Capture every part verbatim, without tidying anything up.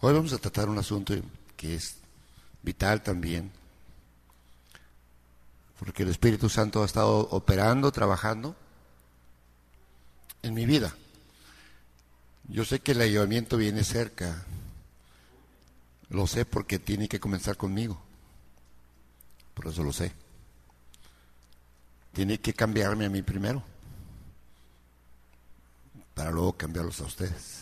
Hoy vamos a tratar un asunto que es vital también, porque el Espíritu Santo ha estado operando, trabajando en mi vida. Yo sé que el avivamiento viene cerca, lo sé porque tiene que comenzar conmigo, por eso lo sé. Tiene que cambiarme a mí primero, para luego cambiarlos a ustedes.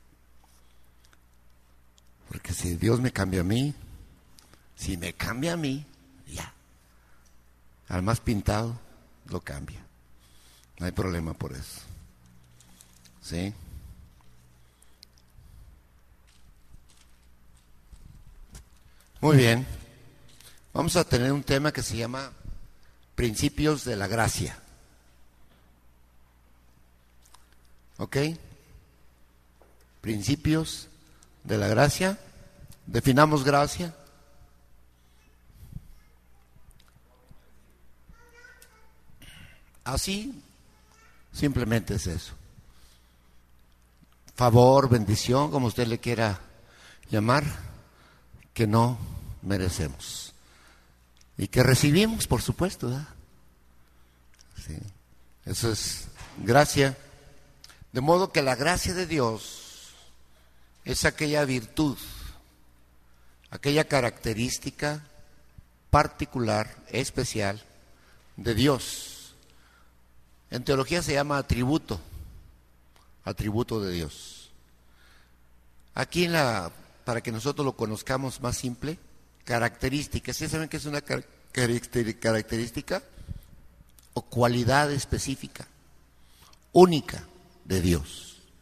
Porque si Dios me cambia a mí, si me cambia a mí, ya. Al más pintado, lo cambia. No hay problema por eso. ¿Sí? Muy bien. Vamos a tener un tema que se llama Principios de la Gracia. ¿Ok? Principios de la gracia. Definamos gracia. Así, simplemente es eso. Favor, bendición, como usted le quiera llamar, que no merecemos. Y que recibimos, por supuesto, ¿verdad? Sí. Eso es gracia. De modo que la gracia de Dios es aquella virtud, aquella característica particular, especial de Dios. En teología se llama atributo, atributo de Dios. Aquí en la, para que nosotros lo conozcamos más simple, característica. ¿Sí saben qué es una car- característica? O cualidad específica, única de Dios.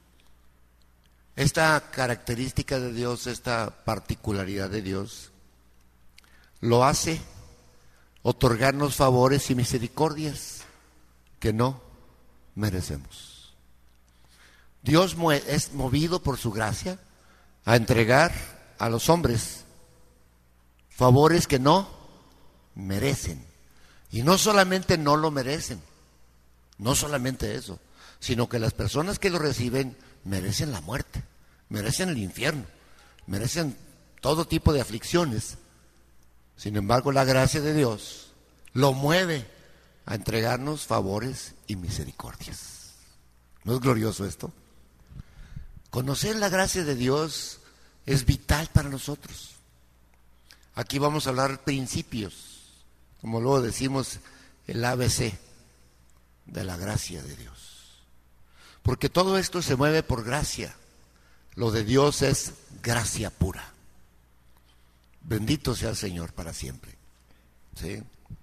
Esta característica de Dios, esta particularidad de Dios, lo hace otorgarnos favores y misericordias que no merecemos. Dios es movido por su gracia a entregar a los hombres favores que no merecen. Y no solamente no lo merecen, no solamente eso, sino que las personas que lo reciben merecen la muerte, merecen el infierno, merecen todo tipo de aflicciones. Sin embargo, la gracia de Dios lo mueve a entregarnos favores y misericordias. ¿No es glorioso esto? Conocer la gracia de Dios es vital para nosotros. Aquí vamos a hablar principios, como luego decimos el A B C de la gracia de Dios. Porque todo esto se mueve por gracia. Lo de Dios es gracia pura. Bendito sea el Señor para siempre. ¿Sí?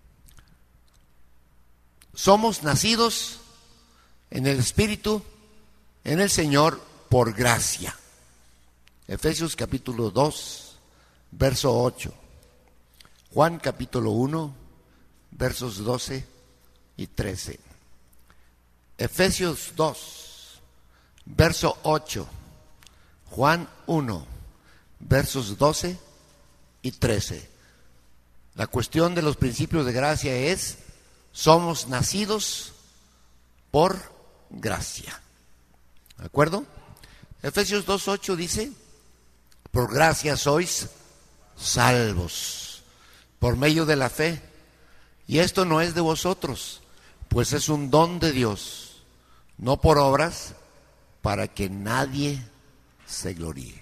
Somos nacidos en el Espíritu, en el Señor, por gracia. Efesios capítulo dos, verso ocho. Juan capítulo uno, versos doce y trece. Efesios dos, verso ocho. Juan uno, versos doce y trece. La cuestión de los principios de gracia es: somos nacidos por gracia. ¿De acuerdo? Efesios dos ocho dice: por gracia sois salvos, por medio de la fe. Y esto no es de vosotros, pues es un don de Dios, no por obras, para que nadie se gloríe.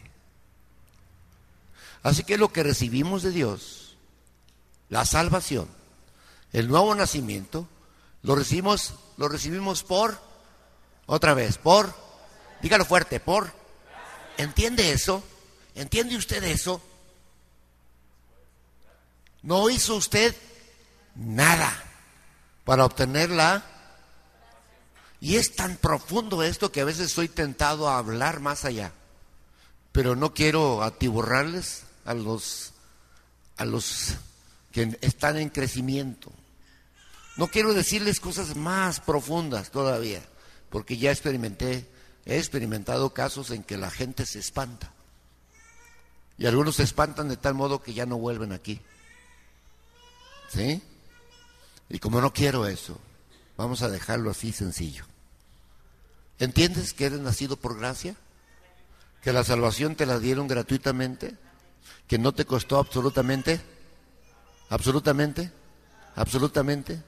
Así que lo que recibimos de Dios, la salvación, el nuevo nacimiento, lo recibimos, lo recibimos por, otra vez, por, dígalo fuerte, por, ¿entiende eso? ¿Entiende usted eso? No hizo usted nada para obtenerla. Y es tan profundo esto que a veces estoy tentado a hablar más allá. Pero no quiero atiborrarles a los, a los que están en crecimiento. No quiero decirles cosas más profundas todavía, porque ya experimenté, he experimentado casos en que la gente se espanta. Y algunos se espantan de tal modo que ya no vuelven aquí. ¿Sí? Y como no quiero eso, vamos a dejarlo así sencillo. ¿Entiendes que eres nacido por gracia? Que la salvación te la dieron gratuitamente, que no te costó absolutamente, absolutamente, absolutamente.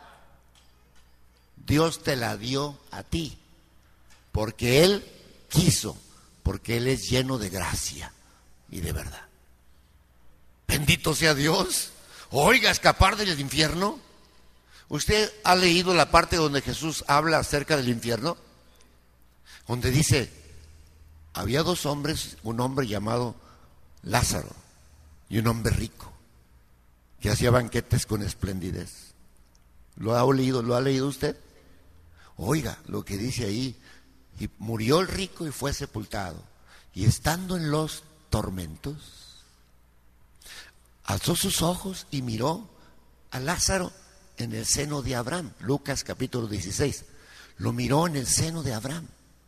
Dios te la dio a ti, porque Él quiso, porque Él es lleno de gracia y de verdad. Bendito sea Dios. Oiga, escapar del infierno. ¿Usted ha leído la parte donde Jesús habla acerca del infierno? Donde dice, había dos hombres, un hombre llamado Lázaro y un hombre rico, que hacía banquetes con esplendidez. ¿Lo ha leído? ¿Lo ha leído usted? Oiga lo que dice ahí. Y murió el rico y fue sepultado. Y estando en los tormentos, alzó sus ojos y miró a Lázaro en el seno de Abraham. Lucas capítulo dieciséis. Lo miró en el seno de Abraham.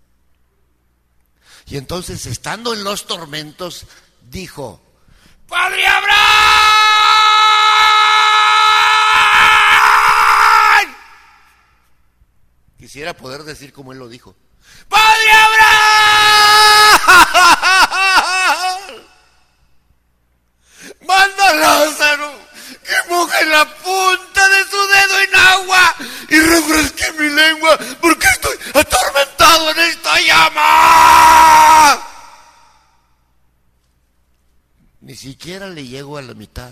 Y entonces, estando en los tormentos, dijo: ¡Padre Abraham! Quisiera poder decir como él lo dijo: ¡Padre Abraham! Manda a Lázaro que moje la punta de su dedo en agua y refresque mi lengua, porque estoy atormentado en esta llama. Ni siquiera le llego a la mitad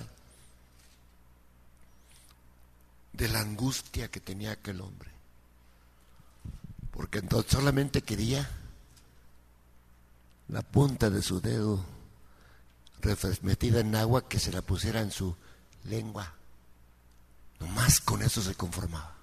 de la angustia que tenía aquel hombre, porque entonces solamente quería la punta de su dedo metida en agua, que se la pusiera en su lengua. Nomás con eso se conformaba.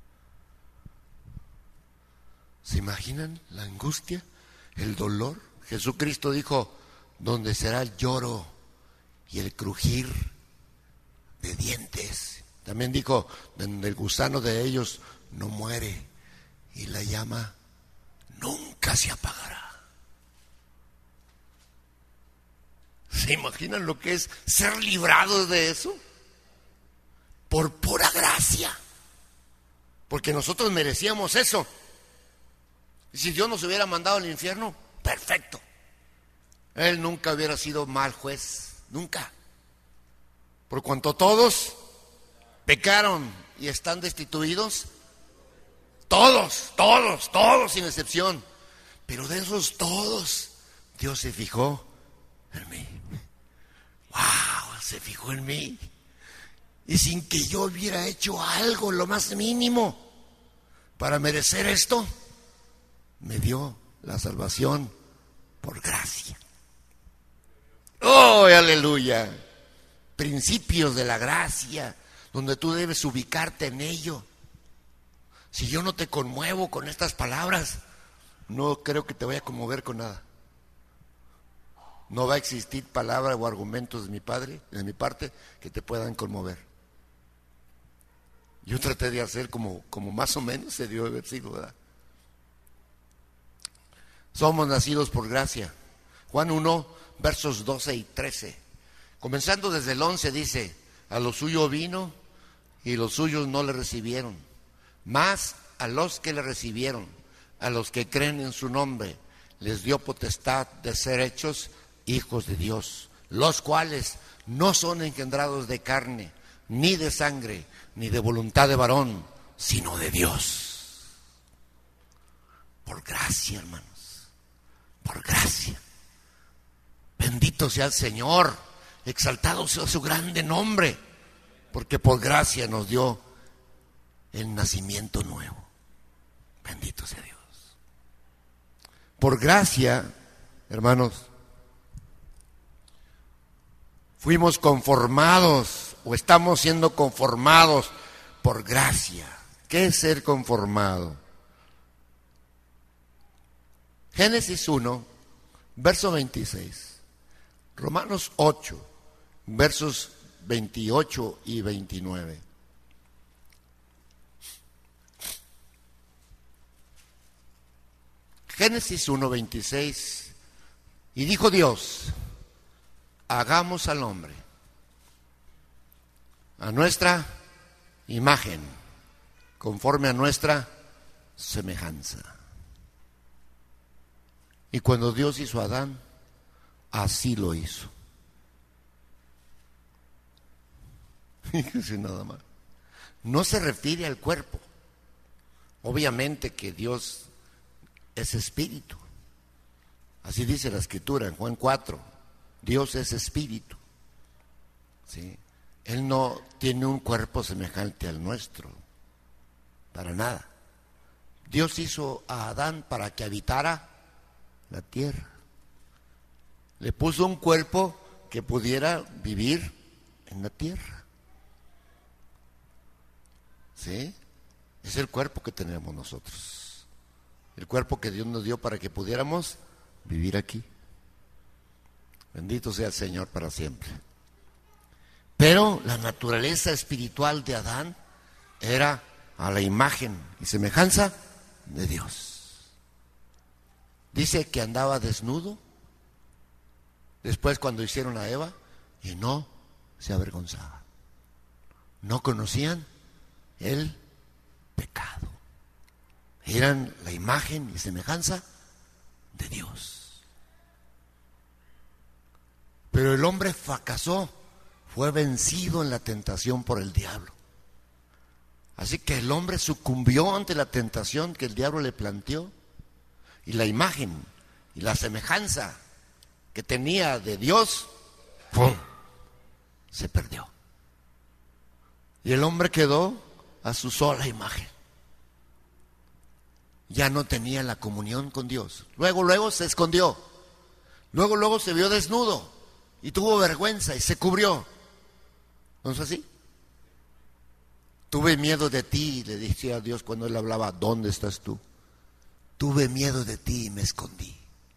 ¿Se imaginan la angustia, el dolor? Jesucristo dijo: donde será el lloro y el crujir de dientes. También dijo: donde el gusano de ellos no muere y la llama nunca se apagará. ¿Se imaginan lo que es ser librados de eso? Por pura gracia. Porque nosotros merecíamos eso. Y si Dios nos hubiera mandado al infierno, perfecto. Él nunca hubiera sido mal juez, nunca. Por cuanto todos pecaron y están destituidos, todos, todos, todos sin excepción. Pero de esos todos, Dios se fijó en mí. ¡Wow! Se fijó en mí. Y sin que yo hubiera hecho algo, lo más mínimo, para merecer esto, me dio la salvación por gracia. ¡Oh, aleluya! Principios de la gracia, donde tú debes ubicarte en ello. Si yo no te conmuevo con estas palabras, no creo que te vaya a conmover con nada. No va a existir palabra o argumentos de mi padre, de mi parte, que te puedan conmover. Yo traté de hacer como, como más o menos se dio haber sido, ¿verdad? Somos nacidos por gracia. Juan uno, versos doce y trece. Comenzando desde el once dice: a lo suyo vino y los suyos no le recibieron. Mas a los que le recibieron, a los que creen en su nombre, les dio potestad de ser hechos hijos de Dios, los cuales no son engendrados de carne, ni de sangre, ni de voluntad de varón, sino de Dios. Por gracia, hermanos, por gracia. Bendito sea el Señor, exaltado sea su grande nombre, porque por gracia nos dio el nacimiento nuevo. Bendito sea Dios. Por gracia, hermanos, fuimos conformados o estamos siendo conformados por gracia. ¿Qué es ser conformado? Génesis uno, verso veintiséis. Romanos ocho, versos veintiocho y veintinueve. Génesis uno, veintiséis. Y dijo Dios: hagamos al hombre a nuestra imagen, conforme a nuestra semejanza. Y cuando Dios hizo a Adán, así lo hizo. Fíjese nada más. No se refiere al cuerpo. Obviamente que Dios es espíritu. Así dice la Escritura en Juan cuatro. Dios es espíritu. ¿Sí? Él no tiene un cuerpo semejante al nuestro. Para nada. Dios hizo a Adán para que habitara la tierra. Le puso un cuerpo que pudiera vivir en la tierra. ¿Sí? Es el cuerpo que tenemos nosotros. El cuerpo que Dios nos dio para que pudiéramos vivir aquí. Bendito sea el Señor para siempre. Pero la naturaleza espiritual de Adán era a la imagen y semejanza de Dios. Dice que andaba desnudo después cuando hicieron a Eva y no se avergonzaba. No conocían el pecado. Eran la imagen y semejanza de Dios. Pero el hombre fracasó, fue vencido en la tentación por el diablo. Así que el hombre sucumbió ante la tentación que el diablo le planteó, y la imagen y la semejanza que tenía de Dios, ¡pum!, se perdió. Y el hombre quedó a su sola imagen. Ya no tenía la comunión con Dios. Luego, luego se escondió. Luego, luego se vio desnudo y tuvo vergüenza y se cubrió. ¿No es así? Tuve miedo de ti, le decía a Dios cuando él hablaba, ¿dónde estás tú? Tuve miedo de ti y me escondí.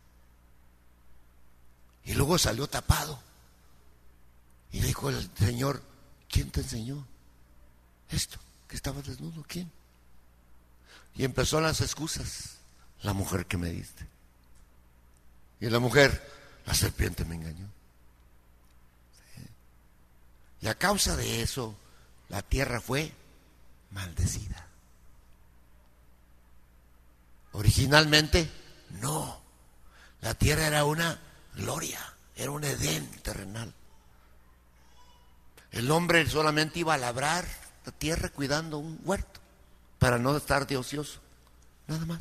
Y luego salió tapado. Y dijo el Señor, ¿quién te enseñó esto? Que estabas desnudo, ¿quién? Y empezó las excusas. La mujer que me diste. Y la mujer, la serpiente me engañó. ¿Sí? Y a causa de eso, la tierra fue maldecida. Originalmente, no. La tierra era una gloria, era un Edén terrenal. El hombre solamente iba a labrar la tierra cuidando un huerto para no estar de ocioso, nada más.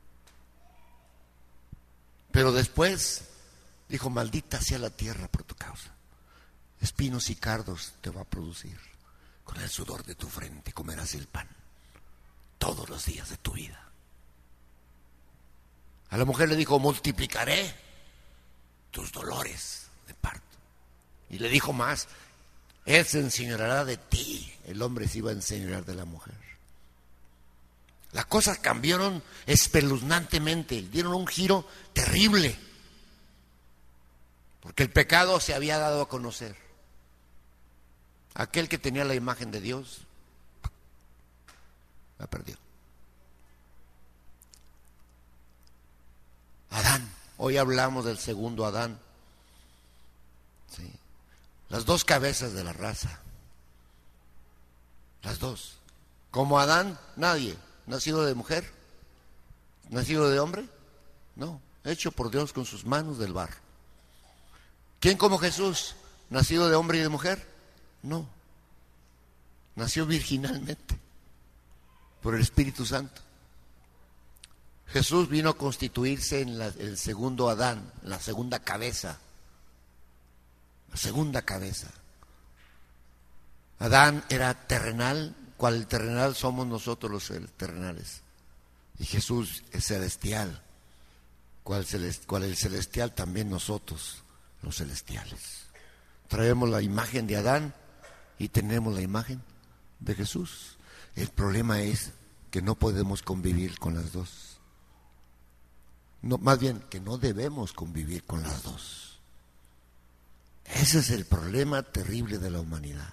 Pero después dijo, maldita sea la tierra por tu causa. Espinos y cardos te va a producir. Con el sudor de tu frente comerás el pan todos los días de tu vida. A la mujer le dijo, multiplicaré tus dolores de parto. Y le dijo más, él se enseñoreará de ti. El hombre se iba a enseñorear de la mujer. Las cosas cambiaron espeluznantemente, dieron un giro terrible, porque el pecado se había dado a conocer. Aquel que tenía la imagen de Dios la perdió. Adán, hoy hablamos del segundo Adán. Sí. Las dos cabezas de la raza. Las dos. Como Adán, nadie. ¿Nacido de mujer? ¿Nacido de hombre? No, hecho por Dios con sus manos del barro. ¿Quién como Jesús? ¿Nacido de hombre y de mujer? No. Nació virginalmente por el Espíritu Santo. Jesús vino a constituirse en la, el segundo Adán, la segunda cabeza. La segunda cabeza. Adán era terrenal, cual el terrenal somos nosotros los terrenales. Y Jesús es celestial, cual, celest, cual el celestial también nosotros, los celestiales. Traemos la imagen de Adán y tenemos la imagen de Jesús. El problema es que no podemos convivir con las dos. No, más bien que no debemos convivir con las dos. Ese es el problema terrible de la humanidad.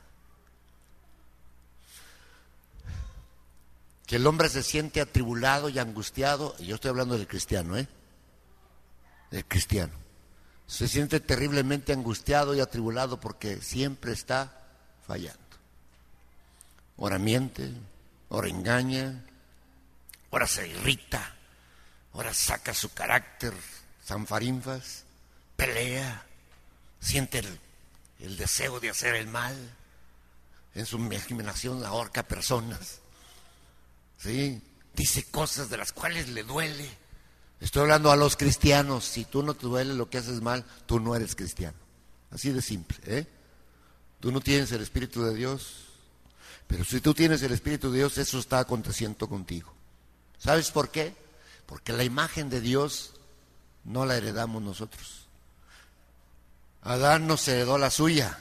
Que el hombre se siente atribulado y angustiado, y yo estoy hablando del cristiano, ¿eh? Del cristiano. Se siente terriblemente angustiado y atribulado porque siempre está fallando. Ora miente, ora engaña, ora se irrita, ora saca su carácter, zanfarinfas, pelea, siente el, el deseo de hacer el mal, en su imaginación ahorca personas, ¿sí? Dice cosas de las cuales le duele. Estoy hablando a los cristianos. Si tú no te duele lo que haces mal, tú no eres cristiano. Así de simple, ¿eh? Tú no tienes el Espíritu de Dios, pero si tú tienes el Espíritu de Dios, eso está aconteciendo contigo. ¿Sabes por qué? Porque la imagen de Dios no la heredamos nosotros. Adán nos heredó la suya.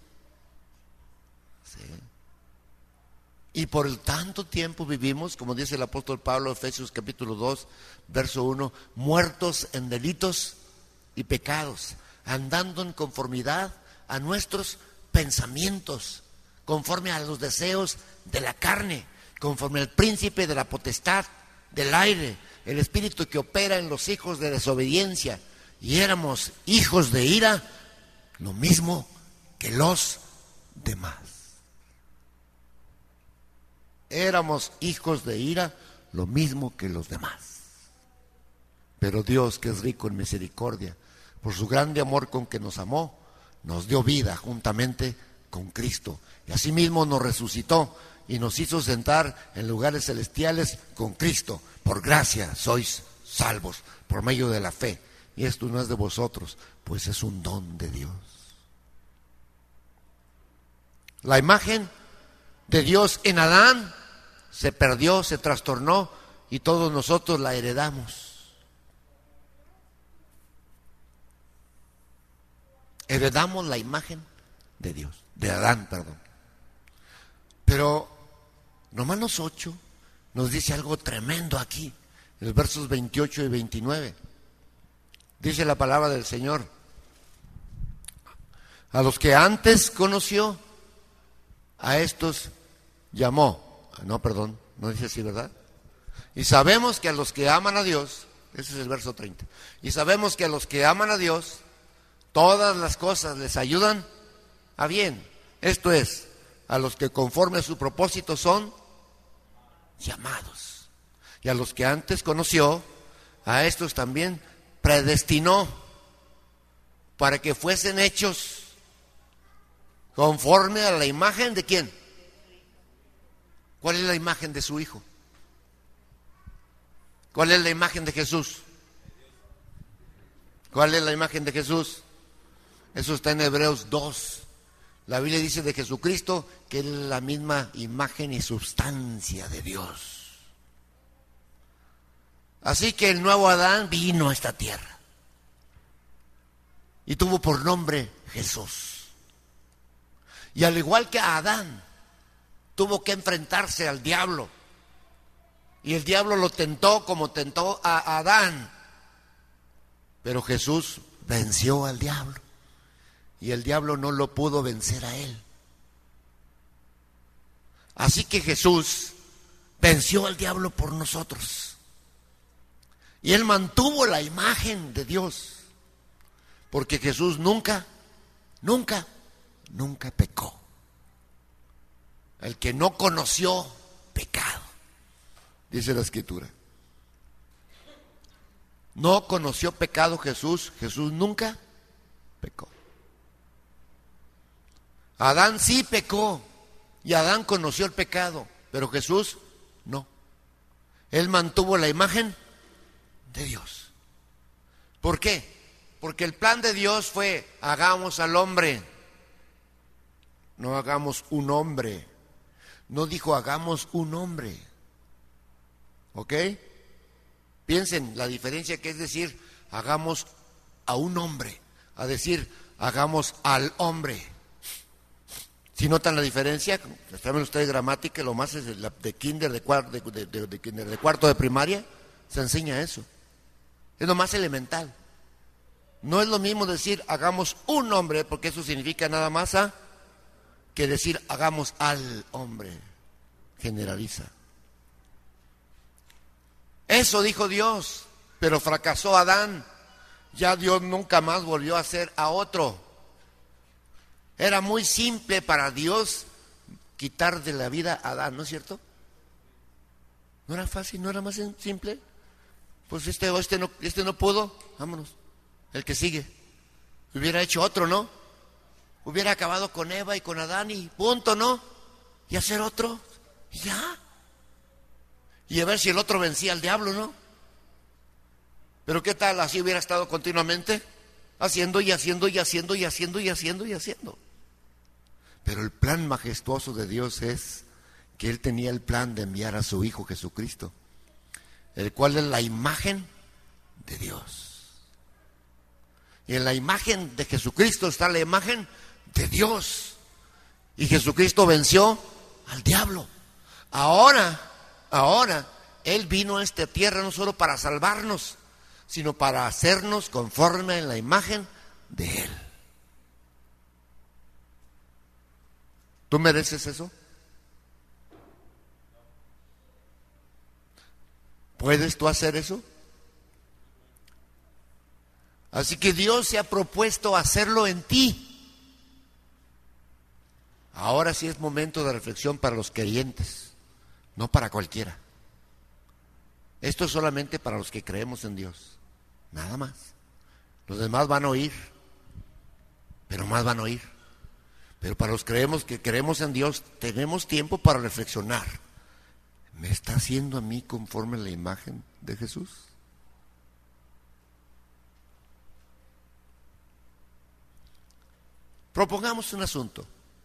¿Sí? Y por el tanto tiempo vivimos, como dice el apóstol Pablo, Efesios capítulo dos, verso uno, muertos en delitos y pecados, andando en conformidad a nuestros pensamientos, conforme a los deseos de la carne, conforme al príncipe de la potestad del aire, el espíritu que opera en los hijos de desobediencia, y éramos hijos de ira, lo mismo que los demás. Éramos hijos de ira, lo mismo que los demás. Pero Dios, que es rico en misericordia, por su grande amor con que nos amó, nos dio vida juntamente con Cristo. Y asimismo nos resucitó y nos hizo sentar en lugares celestiales con Cristo. Por gracia sois salvos, por medio de la fe. Y esto no es de vosotros, pues es un don de Dios. La imagen de Dios en Adán se perdió, se trastornó, y todos nosotros la heredamos. Heredamos la imagen de Dios, de Adán, perdón. Pero Romanos ocho nos dice algo tremendo aquí, en los versos veintiocho y veintinueve. Dice la palabra del Señor: a los que antes conoció, a estos llamó. No, perdón, no dice así, ¿verdad? Y sabemos que a los que aman a Dios, ese es el verso treinta, y sabemos que a los que aman a Dios, todas las cosas les ayudan a bien. Esto es, a los que conforme a su propósito son llamados. Y a los que antes conoció, a estos también predestinó para que fuesen hechos conforme a la imagen de ¿quién? ¿Cuál es la imagen de su Hijo? ¿Cuál es la imagen de Jesús? ¿Cuál es la imagen de Jesús? Eso está en Hebreos dos. La Biblia dice de Jesucristo que es la misma imagen y sustancia de Dios. Así que el nuevo Adán vino a esta tierra y tuvo por nombre Jesús. Y al igual que a Adán, tuvo que enfrentarse al diablo. Y el diablo lo tentó como tentó a Adán. Pero Jesús venció al diablo. Y el diablo no lo pudo vencer a él. Así que Jesús venció al diablo por nosotros. Y él mantuvo la imagen de Dios. Porque Jesús nunca, nunca, nunca pecó. El que no conoció pecado, dice la Escritura. No conoció pecado Jesús, Jesús nunca pecó. Adán sí pecó y Adán conoció el pecado, pero Jesús no. Él mantuvo la imagen de Dios. ¿Por qué? Porque el plan de Dios fue: hagamos al hombre, no hagamos un hombre. No dijo hagamos un hombre. ¿Ok? Piensen la diferencia que es decir hagamos a un hombre, a decir hagamos al hombre. ¿Sí notan la diferencia? ¿Saben ustedes gramática? Lo más es de, de kinder de, cuarto, de, de, de, de, kinder, de cuarto de primaria, se enseña eso. Es lo más elemental. No es lo mismo decir hagamos un hombre, porque eso significa nada más a que decir hagamos al hombre. Generaliza. Eso dijo Dios, pero fracasó Adán. Ya Dios nunca más volvió a hacer a otro. Era muy simple para Dios quitar de la vida a Adán, ¿no es cierto? ¿No era fácil? ¿No era más simple? Pues este, este, no, este no pudo, vámonos. El que sigue. Hubiera hecho otro, ¿no? Hubiera acabado con Eva y con Adán y punto, ¿no? Y hacer otro, y ya. Y a ver si el otro vencía al diablo, ¿no? Pero ¿qué tal? Así hubiera estado continuamente haciendo y haciendo y haciendo y haciendo y haciendo y haciendo. Pero el plan majestuoso de Dios es que Él tenía el plan de enviar a su Hijo Jesucristo, el cual es la imagen de Dios. Y en la imagen de Jesucristo está la imagen de Dios. Y Jesucristo venció al diablo. Ahora, ahora, Él vino a esta tierra no solo para salvarnos, sino para hacernos conforme en la imagen de Él. ¿Tú mereces eso? ¿Puedes tú hacer eso? Así que Dios se ha propuesto hacerlo en ti. Ahora sí es momento de reflexión para los creyentes, no para cualquiera. Esto es solamente para los que creemos en Dios, nada más. Los demás van a oír, pero más van a oír. Pero para los que creemos, que creemos en Dios, tenemos tiempo para reflexionar. ¿Me está haciendo a mí conforme a la imagen de Jesús? Propongamos un asunto.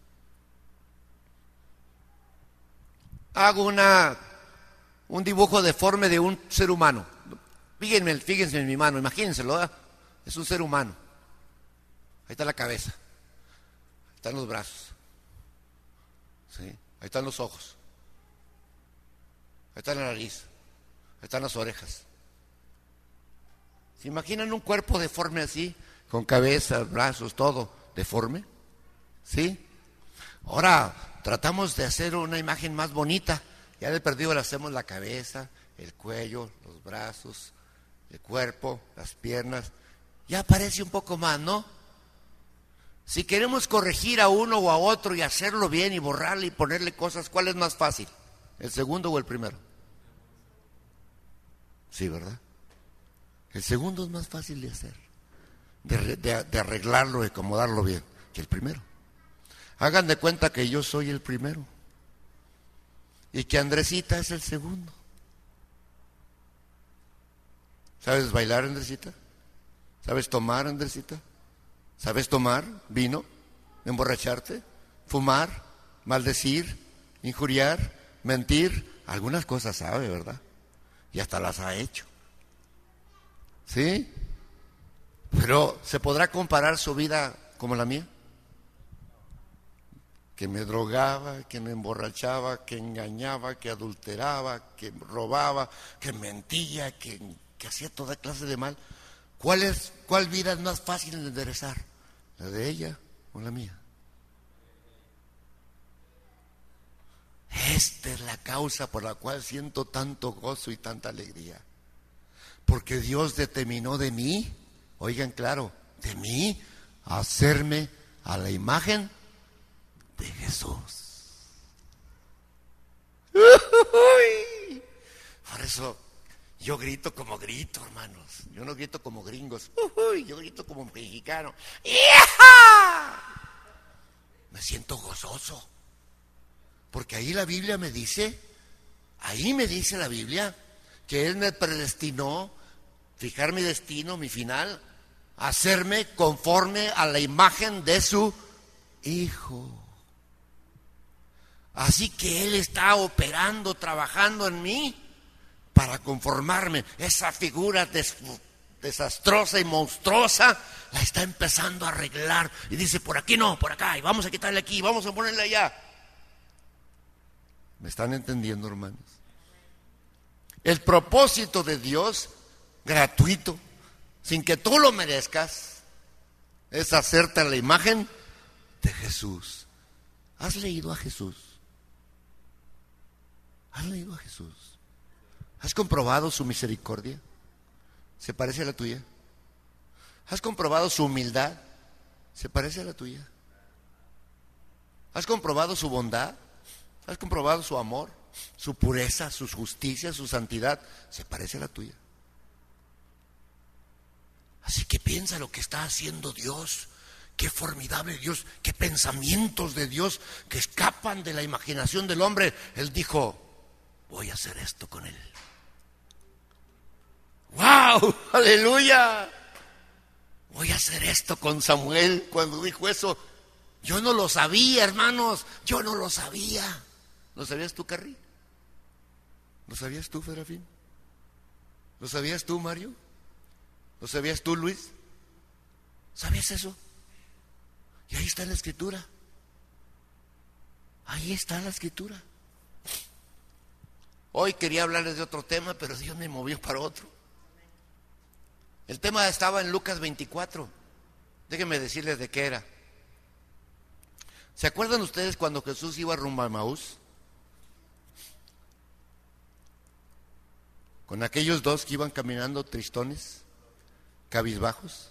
Hago una, un dibujo deforme de un ser humano. Fíjense, fíjense en mi mano, imagínenselo, ¿eh? Es un ser humano. Ahí está la cabeza, ahí están los brazos, ¿sí? Ahí están los ojos, ahí está la nariz, ahí están las orejas. ¿Se imaginan un cuerpo deforme así, con cabeza, brazos, todo deforme? ¿Sí? Ahora tratamos de hacer una imagen más bonita. Ya de perdido le hacemos la cabeza, el cuello, los brazos, el cuerpo, las piernas. Ya parece un poco más, ¿no? Si queremos corregir a uno o a otro y hacerlo bien y borrarle y ponerle cosas, ¿cuál es más fácil? ¿El segundo o el primero? Sí, ¿verdad? El segundo es más fácil de hacer, de, de, de arreglarlo, de acomodarlo bien, que el primero. Hagan de cuenta que yo soy el primero y que Andresita es el segundo. ¿Sabes bailar, Andresita? ¿Sabes tomar, Andresita? ¿Sabes tomar vino? ¿Emborracharte? ¿Fumar? ¿Maldecir? ¿Injuriar? ¿Mentir? Algunas cosas sabe, ¿verdad? Y hasta las ha hecho. ¿Sí? Pero ¿se podrá comparar su vida como la mía? Que me drogaba, que me emborrachaba, que engañaba, que adulteraba, que robaba, que mentía, que, que hacía toda clase de mal. ¿Cuál es, cuál vida es más fácil de enderezar? ¿La de ella o la mía? Esta es la causa por la cual siento tanto gozo y tanta alegría. Porque Dios determinó de mí, oigan claro, de mí, hacerme a la imagen de Jesús. Uy, por eso yo grito como grito, hermanos. Yo no grito como gringos. Uy, yo grito como mexicano. ¡Hija! Me siento gozoso. Porque ahí la Biblia me dice, ahí me dice la Biblia, que Él me predestinó, fijar mi destino, mi final, hacerme conforme a la imagen de su Hijo. Así que Él está operando, trabajando en mí para conformarme. Esa figura des, desastrosa y monstruosa la está empezando a arreglar. Y dice, por aquí no, por acá, y vamos a quitarle aquí, vamos a ponerle allá. ¿Me están entendiendo, hermanos? El propósito de Dios, gratuito, sin que tú lo merezcas, es hacerte a la imagen de Jesús. ¿Has leído a Jesús? ¿Has leído a Jesús? ¿Has comprobado su misericordia? ¿Se parece a la tuya? ¿Has comprobado su humildad? ¿Se parece a la tuya? ¿Has comprobado su bondad? ¿Has comprobado su amor, su pureza, su justicia, su santidad? ¿Se parece a la tuya? Así que piensa lo que está haciendo Dios. Qué formidable Dios, qué pensamientos de Dios que escapan de la imaginación del hombre. Él dijo, voy a hacer esto con él. ¡Wow! ¡Aleluya! Voy a hacer esto con Samuel. Cuando dijo eso, yo no lo sabía, hermanos. Yo no lo sabía. ¿Lo sabías tú, Carri? ¿Lo sabías tú, Ferafín? ¿Lo sabías tú, Mario? ¿Lo sabías tú, Luis? ¿Sabías eso? Y ahí está en la escritura. Ahí está la escritura. Hoy quería hablarles de otro tema, pero Dios me movió para otro. El tema estaba en Lucas veinticuatro. Déjenme decirles de qué era. ¿Se acuerdan ustedes cuando Jesús iba rumbo a Emaús? Con aquellos dos que iban caminando tristones, cabizbajos.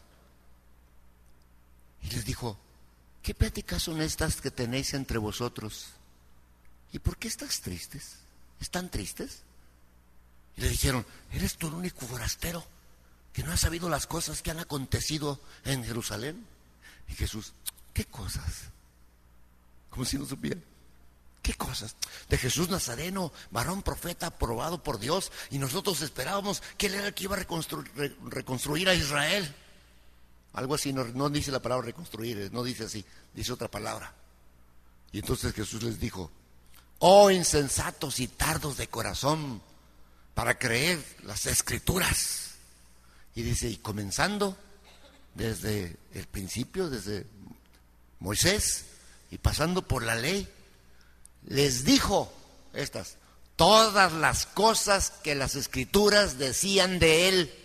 Y les dijo, ¿qué pláticas son estas que tenéis entre vosotros? ¿Y por qué estás tristes? ¿Están tristes? Y le dijeron, ¿eres tú el único forastero que no has sabido las cosas que han acontecido en Jerusalén? Y Jesús, ¿qué cosas? Como si no supiera. ¿Qué cosas? De Jesús Nazareno, varón profeta aprobado por Dios, y nosotros esperábamos que él era el que iba a reconstru- re- reconstruir a Israel. Algo así, no, no dice la palabra reconstruir, no dice así, dice otra palabra. Y entonces Jesús les dijo, oh insensatos y tardos de corazón, para creer las escrituras. Y dice, y comenzando desde el principio, desde Moisés, y pasando por la ley, les dijo estas, todas las cosas que las escrituras decían de él.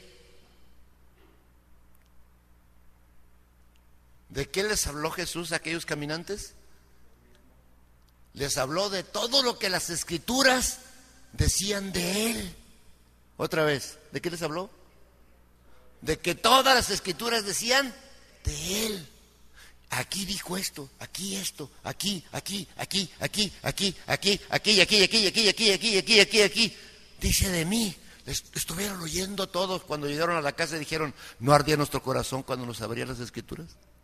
¿De qué les habló Jesús a aquellos caminantes? Les habló de todo lo que las escrituras decían de él. Otra vez, ¿de qué les habló? De que todas las escrituras decían de él. Aquí dijo esto, aquí esto, aquí, aquí, aquí, aquí, aquí, aquí, aquí, aquí, aquí, aquí, aquí, aquí, aquí, aquí, aquí. Dice de mí. Les estuvieron oyendo todos cuando llegaron a la casa y dijeron, ¿no ardía nuestro corazón cuando nos abría las escrituras?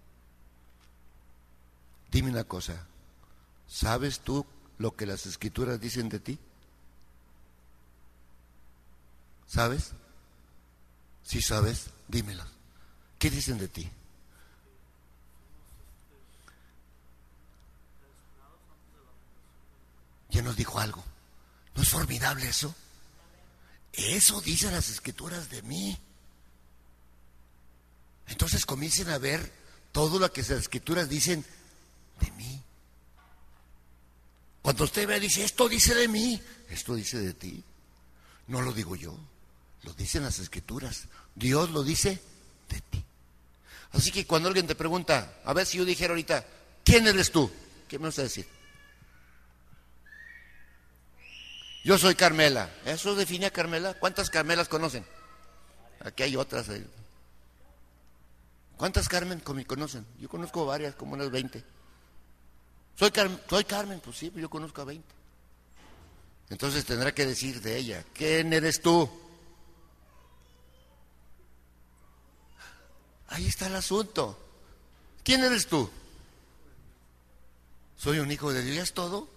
Dime una cosa, ¿sabes tú lo que las escrituras dicen de ti? ¿Sabes? Si sabes, dímelo. ¿Qué dicen de ti? Ya nos dijo algo. ¿No es formidable eso? Eso dicen las escrituras de mí. Entonces comiencen a ver todo lo que las escrituras dicen de mí. Cuando usted ve, dice, esto dice de mí, esto dice de ti. No lo digo yo, lo dicen las escrituras. Dios lo dice de ti. Así que cuando alguien te pregunta, a ver si yo dijera ahorita, ¿quién eres tú? ¿Qué me vas a decir? Yo soy Carmela. ¿Eso define a Carmela? ¿Cuántas Carmelas conocen? Aquí hay otras. ¿Cuántas Carmen conocen? Yo conozco varias, como unas veinte. Soy, Car- soy Carmen, pues sí, yo conozco a veinte. Entonces tendrá que decir de ella, ¿quién eres tú? Ahí está el asunto. ¿Quién eres tú? Soy un hijo de Dios, ¿ya es todo?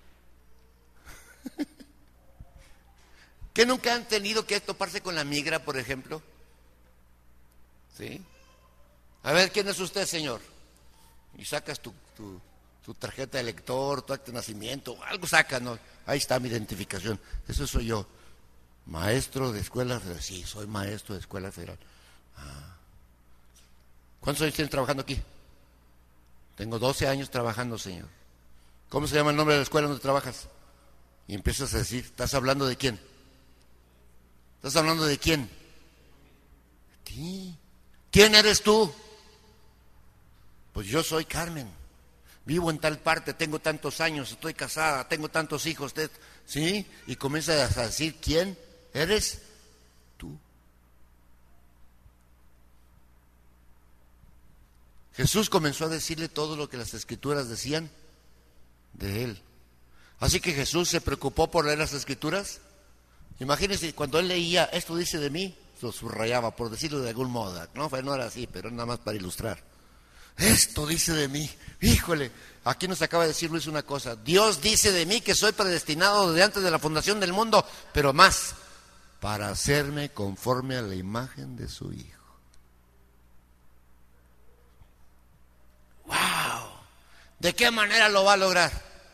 ¿Que nunca han tenido que toparse con la migra, por ejemplo? ¿Sí? A ver, ¿quién es usted, señor? Y sacas tu, tu, tu tarjeta de lector, tu acta de nacimiento, algo sacas, ¿no? Ahí está mi identificación. Eso soy yo. Maestro de escuela federal. Sí, soy maestro de escuela federal. Ah. ¿Cuántos años tienen trabajando aquí? Tengo doce años trabajando, señor. ¿Cómo se llama el nombre de la escuela donde trabajas? Y empiezas a decir, ¿estás hablando de quién? ¿Estás hablando de quién? De ti. ¿Quién eres tú? Pues yo soy Carmen. Vivo en tal parte, tengo tantos años, estoy casada, tengo tantos hijos, usted, ¿sí? Y comienzas a decir, ¿quién eres tú? Jesús comenzó a decirle todo lo que las escrituras decían de él. Así que Jesús se preocupó por leer las escrituras. Imagínense, cuando él leía, esto dice de mí, lo subrayaba, por decirlo de algún modo. No, no era así, pero nada más para ilustrar. Esto dice de mí, híjole, aquí nos acaba de decir Luis una cosa. Dios dice de mí que soy predestinado desde antes de la fundación del mundo, pero más, para hacerme conforme a la imagen de su Hijo. ¡Wow! ¿De qué manera lo va a lograr?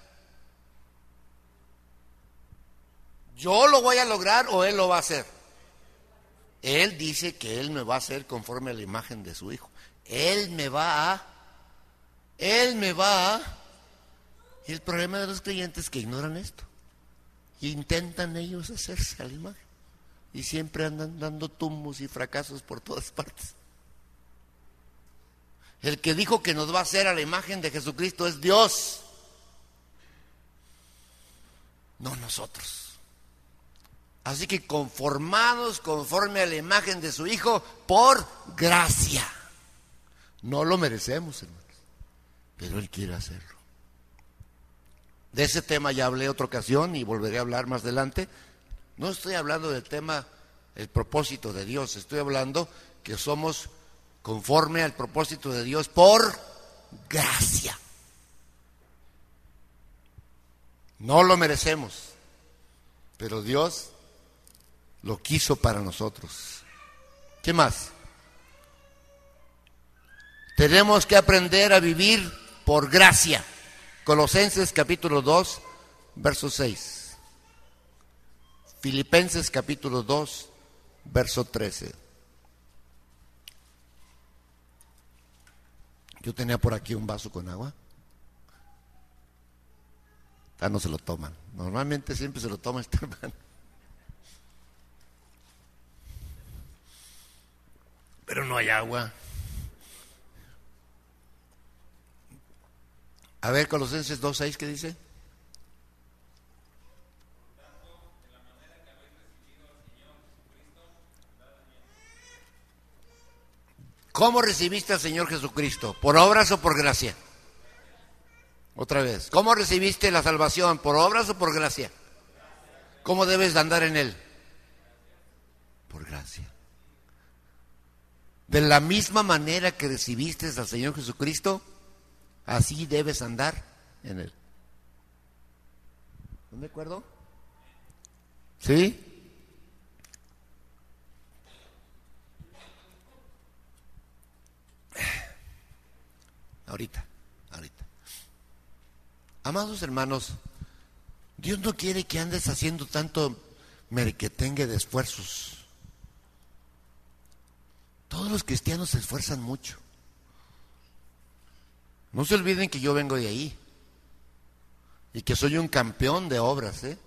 ¿Yo lo voy a lograr o Él lo va a hacer? Él dice que Él me va a hacer conforme a la imagen de su Hijo. Él me va a, Él me va a, y el problema de los creyentes es que ignoran esto, y intentan ellos hacerse a la imagen, y siempre andan dando tumbos y fracasos por todas partes. El que dijo que nos va a hacer a la imagen de Jesucristo es Dios, no nosotros. Así que conformados conforme a la imagen de su Hijo por gracia. No lo merecemos, hermanos, pero Él quiere hacerlo. De ese tema ya hablé otra ocasión y volveré a hablar más adelante. No estoy hablando del tema, el propósito de Dios, estoy hablando que somos conforme al propósito de Dios por gracia. No lo merecemos, pero Dios lo quiso para nosotros. ¿Qué más? Tenemos que aprender a vivir por gracia. Colosenses capítulo dos, verso seis. Filipenses capítulo dos, verso trece. Yo tenía por aquí un vaso con agua. Ah, no se lo toman. Normalmente siempre se lo toma este hermano. Pero no hay agua. A ver, Colosenses dos seis, ¿qué dice? ¿Cómo recibiste al Señor Jesucristo? ¿Por obras o por gracia? Otra vez. ¿Cómo recibiste la salvación? ¿Por obras o por gracia? ¿Cómo debes de andar en Él? Por gracia. De la misma manera que recibiste al Señor Jesucristo, así debes andar en Él. ¿No me acuerdo? ¿Sí? Ahorita, ahorita. Amados hermanos, Dios no quiere que andes haciendo tanto merquetengue de esfuerzos. Todos los cristianos se esfuerzan mucho. No se olviden que yo vengo de ahí y que soy un campeón de obras, ¿eh?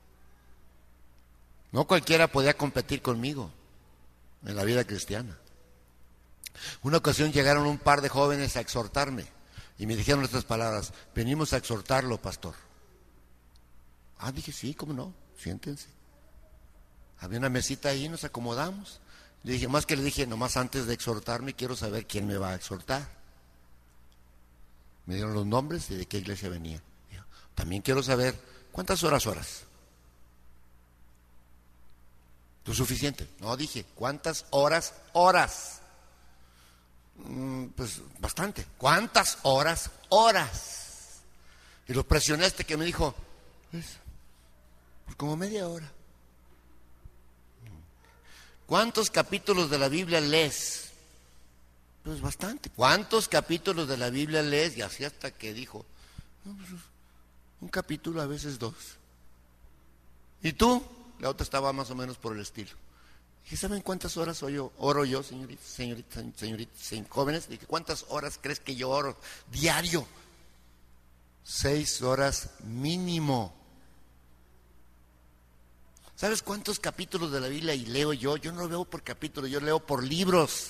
No cualquiera podía competir conmigo en la vida cristiana. Una ocasión llegaron un par de jóvenes a exhortarme y me dijeron estas palabras: venimos a exhortarlo, pastor. Ah, dije, sí, cómo no, siéntense. Había una mesita ahí, nos acomodamos. Le dije, más que le dije, nomás antes de exhortarme quiero saber quién me va a exhortar. Me dieron los nombres y de qué iglesia venía. Yo, también quiero saber cuántas horas horas. ¿Tú suficiente? No, dije, ¿cuántas horas horas? Mm, pues bastante. ¿Cuántas horas horas? Y lo presioné este que me dijo, pues, pues como media hora. ¿Cuántos capítulos de la Biblia lees? Pues bastante. ¿Cuántos capítulos de la Biblia lees? Y así hasta que dijo, no, pues, un capítulo, a veces dos. ¿Y tú? La otra estaba más o menos por el estilo. Dije, ¿saben cuántas horas yo, oro yo, señoritas, señoritas, señoritas, jóvenes? Dije, ¿cuántas horas crees que yo oro diario? Seis horas mínimo. ¿Sabes cuántos capítulos de la Biblia y leo yo? Yo no lo veo por capítulos, yo leo por libros.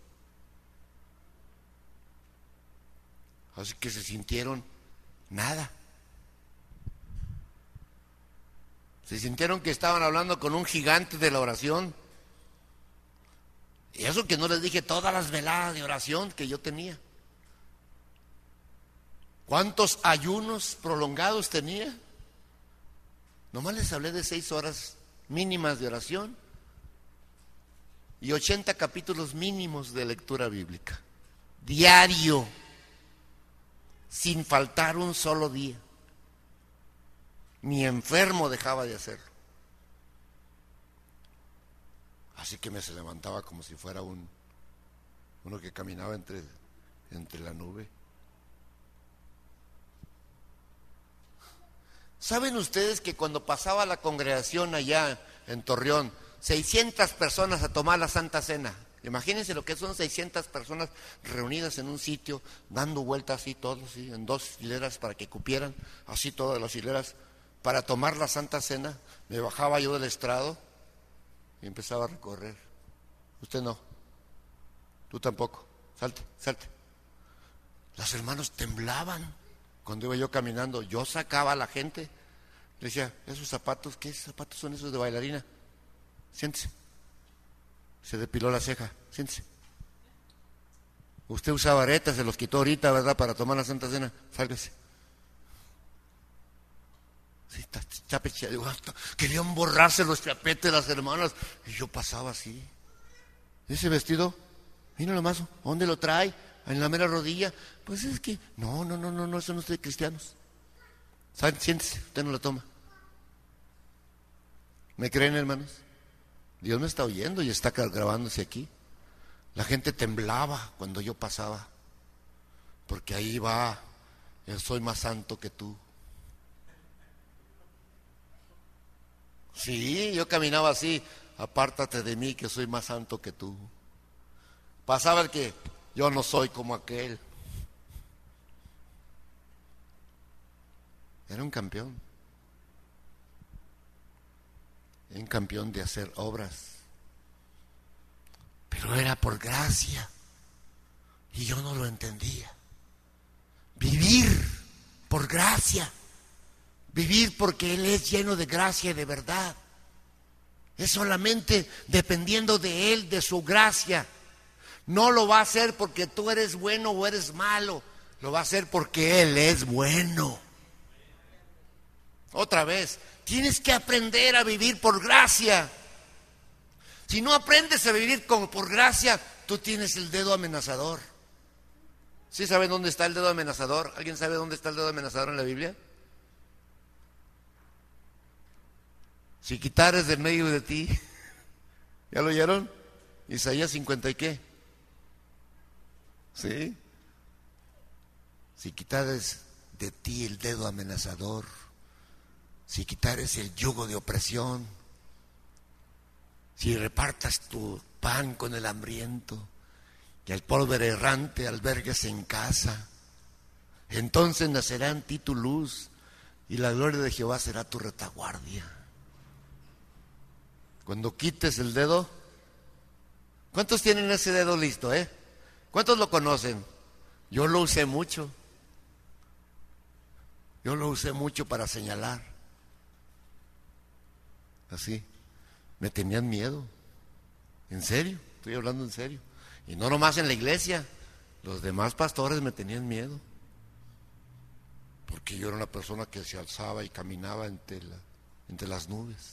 Así que se sintieron nada. Se sintieron que estaban hablando con un gigante de la oración. Y eso que no les dije todas las veladas de oración que yo tenía. ¿Cuántos ayunos prolongados tenía? Nomás les hablé de seis horas mínimas de oración. y ochenta capítulos mínimos de lectura bíblica, diario, sin faltar un solo día. Ni enfermo dejaba de hacerlo. Así que me se levantaba como si fuera un uno que caminaba entre, entre la nube. ¿Saben ustedes que cuando pasaba la congregación allá en Torreón, seiscientas personas a tomar la Santa Cena? Imagínense lo que son seiscientas personas reunidas en un sitio, dando vueltas así todos, así, en dos hileras para que cupieran, así todas las hileras, para tomar la Santa Cena. Me bajaba yo del estrado y empezaba a recorrer. Usted no, tú tampoco, salte, salte. Los hermanos temblaban cuando iba yo caminando. Yo sacaba a la gente, le decía, ¿esos zapatos, qué zapatos son esos de bailarina? Siéntese. Se depiló la ceja, siéntese. Usted usaba aretas, se los quitó ahorita, ¿verdad? Para tomar la Santa Cena, sálgase. Sí, chape, chape. Querían borrarse los chapetes de las hermanas y yo pasaba así. Ese vestido, mira nomás, ¿dónde lo trae? En la mera rodilla. Pues es que, no, no, no, no, no, eso no es de cristianos. Siéntese, usted no lo toma. ¿Me creen, hermanos? Dios me está oyendo y está grabándose aquí. La gente temblaba cuando yo pasaba, porque ahí va, yo soy más santo que tú. Sí, yo caminaba así, apártate de mí que soy más santo que tú. Pasaba el que yo no soy como aquel. Era un campeón. Era un campeón de hacer obras. Pero era por gracia. Y yo no lo entendía. Vivir por gracia. Vivir porque Él es lleno de gracia y de verdad. Es solamente dependiendo de Él, de su gracia. No lo va a hacer porque tú eres bueno o eres malo. Lo va a hacer porque Él es bueno. Otra vez, tienes que aprender a vivir por gracia. Si no aprendes a vivir con, por gracia, tú tienes el dedo amenazador. ¿Sí saben dónde está el dedo amenazador? ¿Alguien sabe dónde está el dedo amenazador en la Biblia? Si quitares del medio de ti, ¿ya lo oyeron? Isaías cincuenta y qué. ¿Sí? Si quitares de ti el dedo amenazador, si quitares el yugo de opresión, si repartas tu pan con el hambriento, y al pobre errante albergues en casa, entonces nacerá en ti tu luz, y la gloria de Jehová será tu retaguardia. Cuando quites el dedo, ¿cuántos tienen ese dedo listo, eh? ¿Cuántos lo conocen? Yo lo usé mucho. Yo lo usé mucho para señalar. Así. Me tenían miedo. En serio, estoy hablando en serio. Y no nomás en la iglesia. Los demás pastores me tenían miedo. Porque yo era una persona que se alzaba y caminaba entre, la, entre las nubes.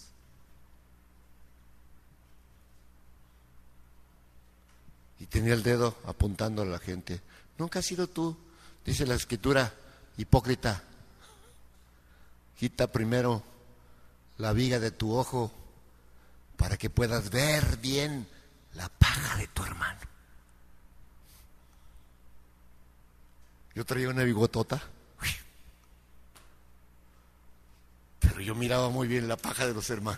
Y tenía el dedo apuntando a la gente. Nunca has sido tú, dice la Escritura, hipócrita. Quita primero la viga de tu ojo para que puedas ver bien la paja de tu hermano. Yo traía una bigotota, pero yo miraba muy bien la paja de los hermanos.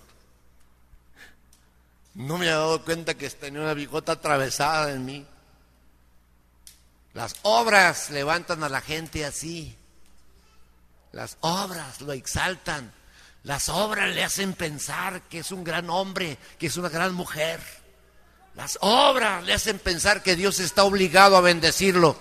No me había dado cuenta que tenía una bigota atravesada en mí. Las obras levantan a la gente así. Las obras lo exaltan. Las obras le hacen pensar que es un gran hombre, que es una gran mujer. Las obras le hacen pensar que Dios está obligado a bendecirlo.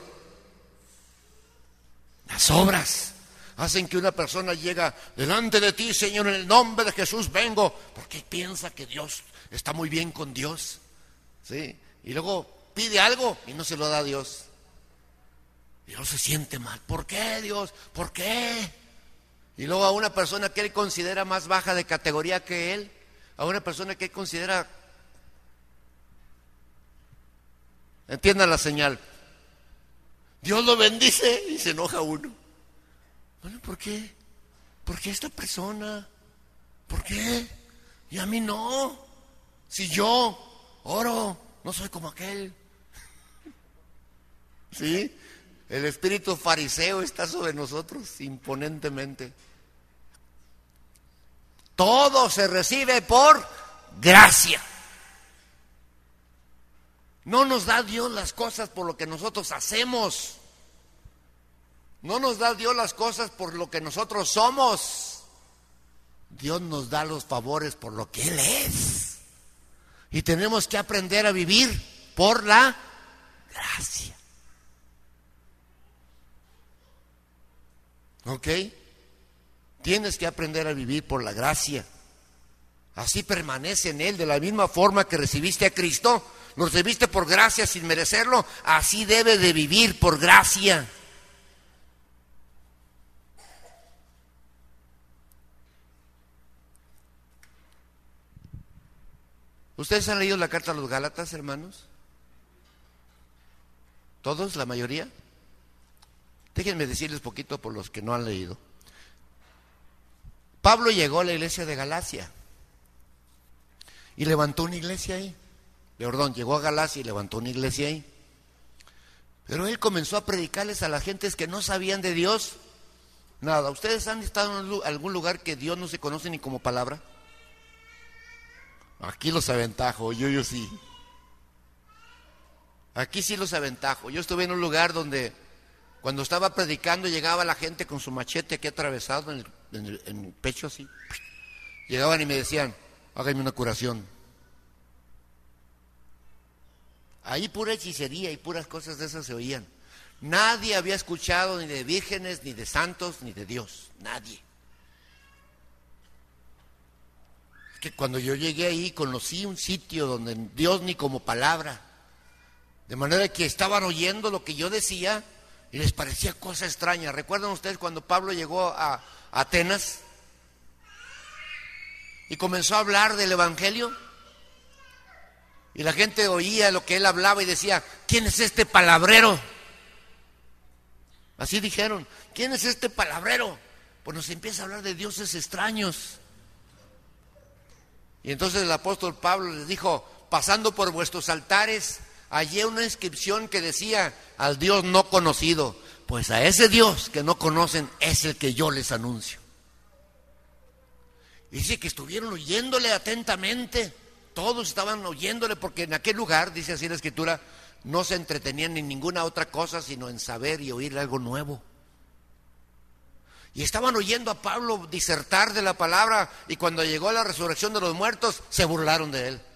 Las obras hacen que una persona llegue delante de ti, Señor, en el nombre de Jesús vengo, porque piensa que Dios está muy bien con Dios, ¿sí? Y luego pide algo y no se lo da a Dios. Dios se siente mal. ¿Por qué, Dios? ¿Por qué? Y luego a una persona que él considera más baja de categoría que él, a una persona que él considera Entiendan la señal. Dios lo bendice y se enoja uno. Bueno, ¿por qué? ¿Por qué esta persona? ¿Por qué? Y a mí no. Si yo oro, no soy como aquel. ¿Sí? El espíritu fariseo está sobre nosotros imponentemente. Todo se recibe por gracia. No nos da Dios las cosas por lo que nosotros hacemos. No nos da Dios las cosas por lo que nosotros somos. Dios nos da los favores por lo que Él es. Y tenemos que aprender a vivir por la gracia. ¿Ok? Tienes que aprender a vivir por la gracia. Así permanece en Él, de la misma forma que recibiste a Cristo. Lo recibiste por gracia sin merecerlo. Así debe de vivir por gracia. ¿Ustedes han leído la carta a los Gálatas, hermanos? ¿Todos? ¿La mayoría? Déjenme decirles poquito por los que no han leído. Pablo llegó a la iglesia de Galacia y levantó una iglesia ahí. Perdón, llegó a Galacia y levantó una iglesia ahí. Pero él comenzó a predicarles a las gentes que no sabían de Dios nada. ¿Ustedes han estado en algún lugar que Dios no se conoce ni como palabra? Aquí los aventajo, yo, yo sí. Aquí sí los aventajo. Yo estuve en un lugar donde cuando estaba predicando llegaba la gente con su machete aquí atravesado en el, en el, en el pecho así. Llegaban y me decían, háganme una curación. Ahí pura hechicería y puras cosas de esas se oían. Nadie había escuchado ni de vírgenes, ni de santos, ni de Dios. Nadie. Es que cuando yo llegué ahí conocí un sitio donde Dios ni como palabra. De manera que estaban oyendo lo que yo decía y les parecía cosa extraña. ¿Recuerdan ustedes cuando Pablo llegó a Atenas y comenzó a hablar del Evangelio? Y la gente oía lo que él hablaba y decía, ¿quién es este palabrero? Así dijeron, ¿quién es este palabrero? Pues nos empieza a hablar de dioses extraños. Y entonces el apóstol Pablo les dijo, pasando por vuestros altares, hallé una inscripción que decía, al Dios no conocido. Pues a ese Dios que no conocen es el que yo les anuncio. Y dice que estuvieron oyéndole atentamente. Todos estaban oyéndole porque en aquel lugar, dice así la Escritura, no se entretenían en ninguna otra cosa sino en saber y oír algo nuevo. Y estaban oyendo a Pablo disertar de la palabra y cuando llegó la resurrección de los muertos se burlaron de él.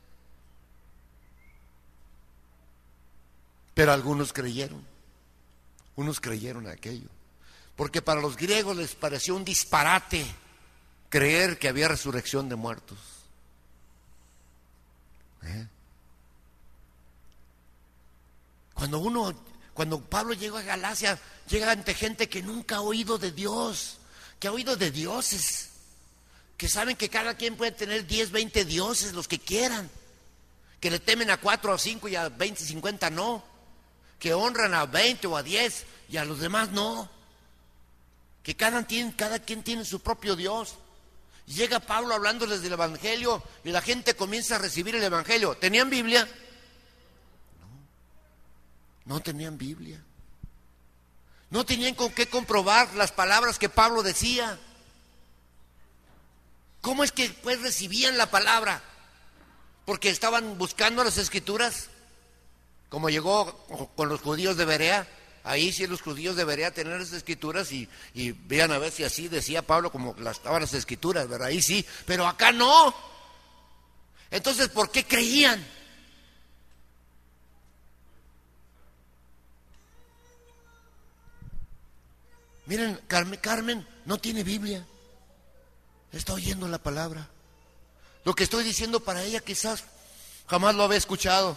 Pero algunos creyeron, unos creyeron aquello, porque para los griegos les pareció un disparate creer que había resurrección de muertos. ¿Eh? Cuando uno, cuando Pablo llegó a Galacia, llega ante gente que nunca ha oído de Dios, que ha oído de dioses, que saben que cada quien puede tener diez, veinte dioses, los que quieran, que le temen a cuatro o cinco y a veinte, cincuenta no, que honran a veinte o a diez y a los demás no, que cada quien, cada quien tiene su propio Dios. Llega Pablo hablándoles del Evangelio y la gente comienza a recibir el Evangelio. ¿Tenían Biblia? No, no tenían Biblia. No tenían con qué comprobar las palabras que Pablo decía. ¿Cómo es que pues recibían la palabra? Porque estaban buscando las Escrituras, como llegó con los judíos de Berea. Ahí sí los judíos deberían tener las Escrituras y, y vean a ver si así decía Pablo como las, estaban las Escrituras, ¿verdad? Ahí sí, pero acá no. Entonces, ¿por qué creían? Miren, Carmen, Carmen no tiene Biblia, está oyendo la palabra. Lo que estoy diciendo para ella quizás jamás lo había escuchado,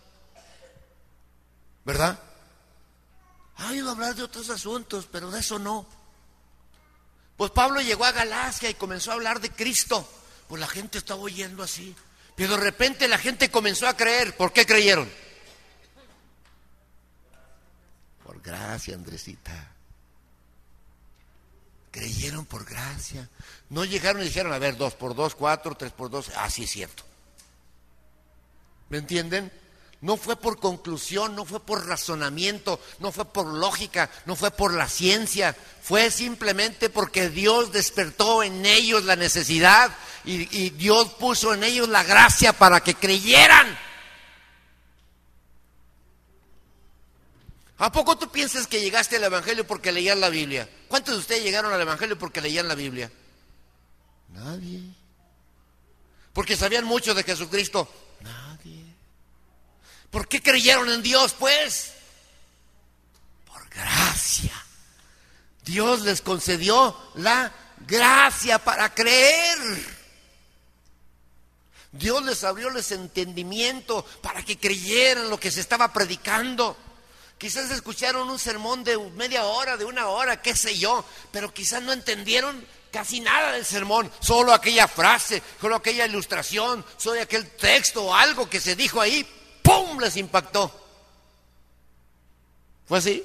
¿verdad? Ha oído hablar de otros asuntos, pero de eso no. Pues Pablo llegó a Galacia y comenzó a hablar de Cristo. Pues la gente estaba oyendo así. Pero de repente la gente comenzó a creer. ¿Por qué creyeron? gracia, Andresita. Creyeron por gracia. No llegaron y dijeron, a ver, dos por dos, cuatro, tres por dos. Ah, sí es cierto. ¿Me entienden? No fue por conclusión, no fue por razonamiento, no fue por lógica, no fue por la ciencia. Fue simplemente porque Dios despertó en ellos la necesidad y, y Dios puso en ellos la gracia para que creyeran. ¿A poco tú piensas que llegaste al Evangelio porque leías la Biblia? ¿Cuántos de ustedes llegaron al Evangelio porque leían la Biblia? Nadie. ¿Porque sabían mucho de Jesucristo? Nadie. ¿Por qué creyeron en Dios, pues? Por gracia. Dios les concedió la gracia para creer. Dios les abrió el entendimiento para que creyeran lo que se estaba predicando. Quizás escucharon un sermón de media hora, de una hora, qué sé yo, pero quizás no entendieron casi nada del sermón, solo aquella frase, solo aquella ilustración, solo aquel texto o algo que se dijo ahí, ¡pum!, les impactó. ¿Fue así?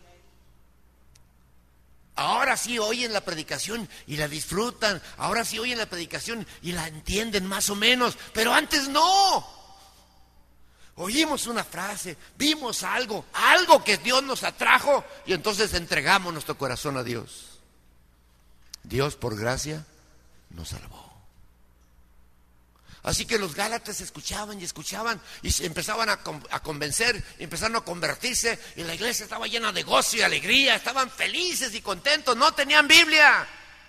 Ahora sí oyen la predicación y la disfrutan, ahora sí oyen la predicación y la entienden más o menos, pero antes no. Oímos una frase, vimos algo, algo que Dios nos atrajo y entonces entregamos nuestro corazón a Dios. Dios por gracia nos salvó. Así que los gálatas escuchaban y escuchaban y se empezaban a, a convencer, empezaron a convertirse y la iglesia estaba llena de gozo y alegría, estaban felices y contentos, no tenían Biblia.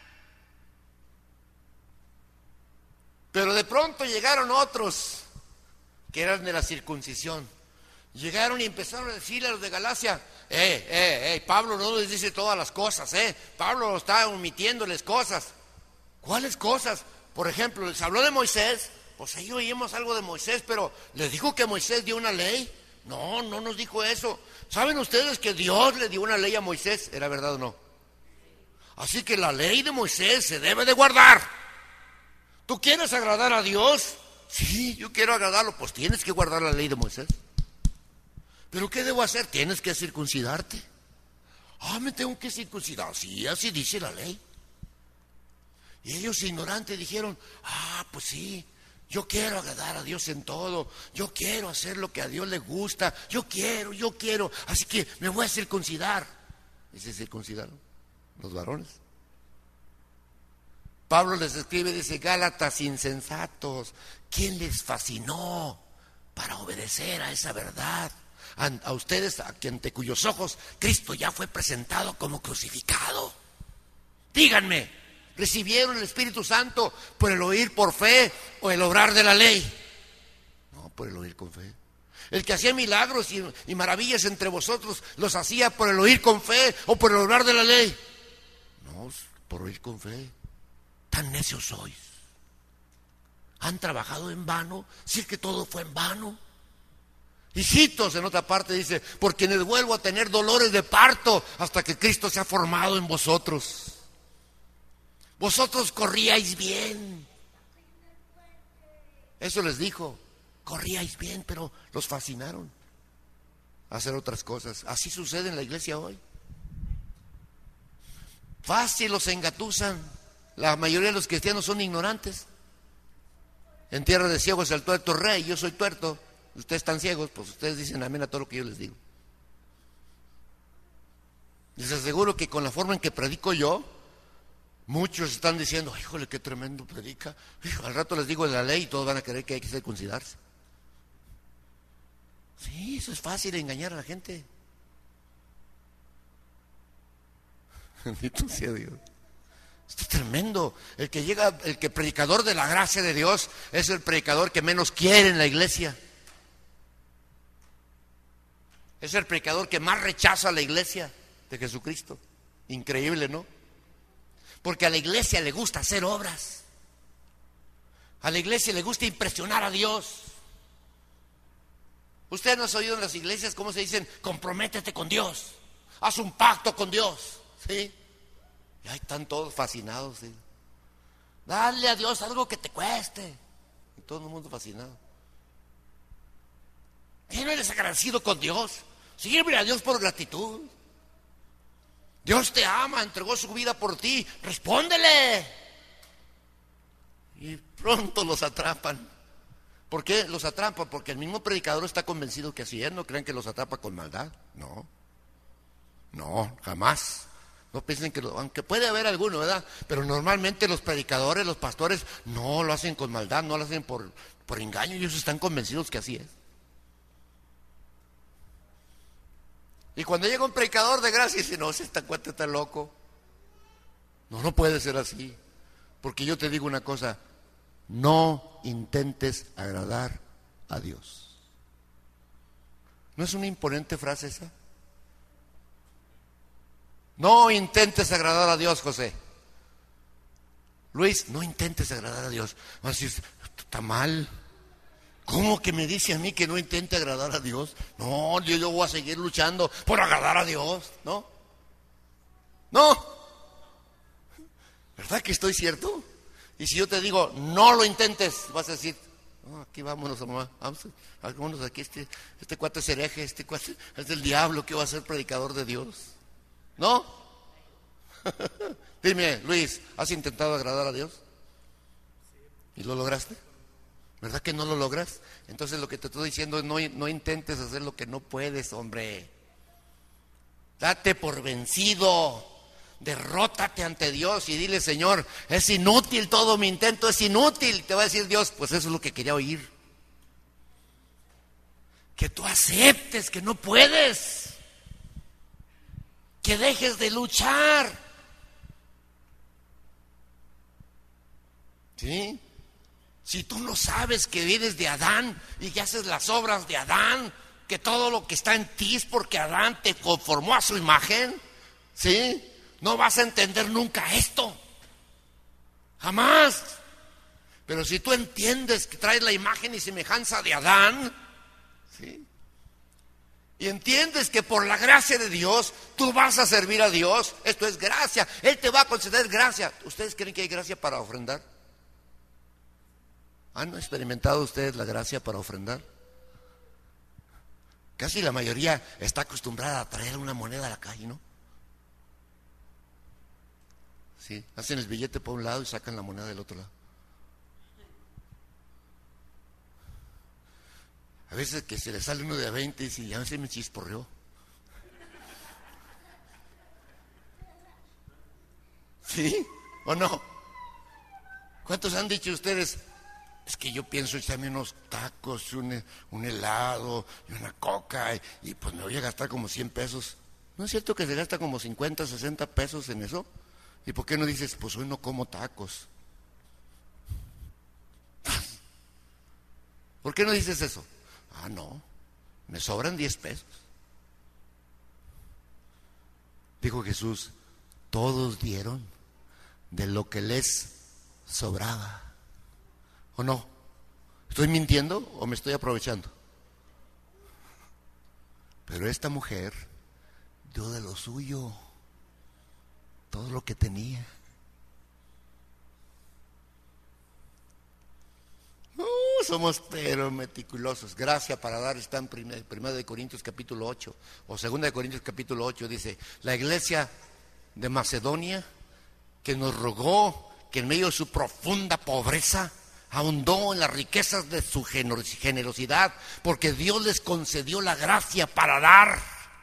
Pero de pronto llegaron otros que eran de la circuncisión. Llegaron y empezaron a decirle a los de Galacia, eh, eh, eh, Pablo no les dice todas las cosas, eh, Pablo está omitiéndoles cosas. ¿Cuáles cosas? Por ejemplo, les habló de Moisés, pues ahí oímos algo de Moisés, pero ¿les dijo que Moisés dio una ley? No, no nos dijo eso. ¿Saben ustedes que Dios le dio una ley a Moisés? ¿Era verdad o no? Así que la ley de Moisés se debe de guardar. ¿Tú quieres agradar a Dios? Sí, yo quiero agradarlo, pues tienes que guardar la ley de Moisés. ¿Pero qué debo hacer? Tienes que circuncidarte. Ah, me tengo que circuncidar. Sí, así dice la ley. Y ellos ignorantes dijeron, ah, pues sí, yo quiero agradar a Dios en todo. Yo quiero hacer lo que a Dios le gusta. Yo quiero, yo quiero. Así que me voy a circuncidar. ¿Y se circuncidaron los varones? Pablo les escribe, dice, Gálatas insensatos, ¿quién les fascinó para obedecer a esa verdad? A, a ustedes, ante cuyos ojos Cristo ya fue presentado como crucificado. Díganme, ¿recibieron el Espíritu Santo por el oír por fe o el obrar de la ley? No, por el oír con fe. El que hacía milagros y, y maravillas entre vosotros, ¿los hacía por el oír con fe o por el obrar de la ley? No, por oír con fe. Tan necios sois. ¿Han trabajado en vano? Si es que todo fue en vano. Hijitos, en otra parte dice, por quienes vuelvo a tener dolores de parto hasta que Cristo se ha formado en vosotros. Vosotros corríais bien. Eso les dijo, corríais bien, pero los fascinaron a hacer otras cosas. Así sucede en la iglesia hoy. Fácil los engatusan. La mayoría de los cristianos son ignorantes. En tierra de ciegos el tuerto rey, yo soy tuerto. Ustedes están ciegos, pues ustedes dicen amén a todo lo que yo les digo. Les aseguro que con la forma en que predico yo, muchos están diciendo, híjole, qué tremendo predica. Hijo, al rato les digo de la ley y todos van a creer que hay que circuncidarse. Sí, eso es fácil, engañar a la gente. Bendito sea Dios. Esto es tremendo. El que llega, el que predicador de la gracia de Dios es el predicador que menos quiere en la iglesia. Es el predicador que más rechaza a la iglesia de Jesucristo. Increíble, ¿no? Porque a la iglesia le gusta hacer obras. A la iglesia le gusta impresionar a Dios. Ustedes no han oído en las iglesias cómo se dicen, comprométete con Dios, haz un pacto con Dios, ¿sí? Y ahí están todos fascinados, ¿sí? Dale a Dios algo que te cueste. Y todo el mundo fascinado. ¿Qué no eres agradecido con Dios? Sirve a Dios por gratitud. Dios te ama, entregó su vida por ti, respóndele. Y pronto los atrapan. ¿Por qué los atrapan? Porque el mismo predicador está convencido que así es. No crean que los atrapa con maldad. No, no, jamás. No piensen que, lo, aunque puede haber alguno, ¿verdad? Pero normalmente los predicadores, los pastores, no lo hacen con maldad, no lo hacen por, por engaño. Ellos están convencidos que así es. Y cuando llega un predicador de gracia, dice, no, si esta cuate está loco. No, no puede ser así. Porque yo te digo una cosa, no intentes agradar a Dios. ¿No es una imponente frase esa? No intentes agradar a Dios, José. Luis, no intentes agradar a Dios. Así es, está mal. ¿Cómo que me dice a mí que no intente agradar a Dios? No, yo, yo voy a seguir luchando por agradar a Dios. No, no. ¿Verdad que estoy cierto? Y si yo te digo, no lo intentes, vas a decir, no, aquí vámonos, mamá, vamos, vámonos aquí, este, este cuate es hereje, este cuate es del diablo, que va a ser predicador de Dios. ¿No? Dime, Luis, ¿has intentado agradar a Dios? ¿Y lo lograste? ¿Verdad que no lo logras? Entonces lo que te estoy diciendo es no, no intentes hacer lo que no puedes, hombre. Date por vencido. Derrótate ante Dios y dile, Señor, es inútil todo mi intento, es inútil. Te va a decir Dios, pues eso es lo que quería oír. Que tú aceptes que no puedes. Que dejes de luchar. ¿Sí? Si tú no sabes que vienes de Adán y que haces las obras de Adán, que todo lo que está en ti es porque Adán te conformó a su imagen, ¿sí? No vas a entender nunca esto. Jamás. Pero si tú entiendes que traes la imagen y semejanza de Adán, ¿sí? Y entiendes que por la gracia de Dios tú vas a servir a Dios, esto es gracia, Él te va a conceder gracia. ¿Ustedes creen que hay gracia para ofrendar? ¿Han experimentado ustedes la gracia para ofrendar? Casi la mayoría está acostumbrada a traer una moneda a la calle, ¿no? Sí, hacen el billete por un lado y sacan la moneda del otro lado. A veces que se le sale uno de a veinte y dice, ya se me chisporreó. ¿Sí o no? ¿Cuántos han dicho ustedes? Es que yo pienso echarme unos tacos, un, un helado y una coca y, y pues me voy a gastar como cien pesos. ¿No es cierto que se gasta como cincuenta, sesenta pesos en eso? ¿Y por qué no dices, pues hoy no como tacos? ¿Por qué no dices eso? Ah, no, me sobran diez pesos. Dijo Jesús, todos dieron de lo que les sobraba. ¿O no? ¿Estoy mintiendo o me estoy aprovechando? Pero esta mujer dio de lo suyo, todo lo que tenía. Uh, somos pero meticulosos. Gracia para dar está en primera de Corintios capítulo ocho o segunda de Corintios capítulo ocho. Dice, la iglesia de Macedonia que nos rogó que en medio de su profunda pobreza ahondó en las riquezas de su generosidad, porque Dios les concedió la gracia para dar.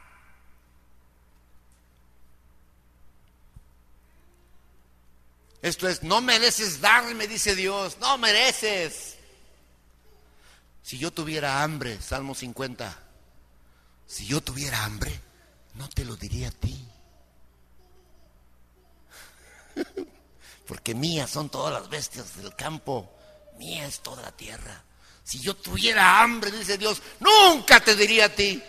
Esto es, no mereces dar, me dice Dios, no mereces. Si yo tuviera hambre, Salmo cincuenta, si yo tuviera hambre, no te lo diría a ti. Porque mías son todas las bestias del campo, mía es toda la tierra. Si yo tuviera hambre, dice Dios, nunca te diría a ti.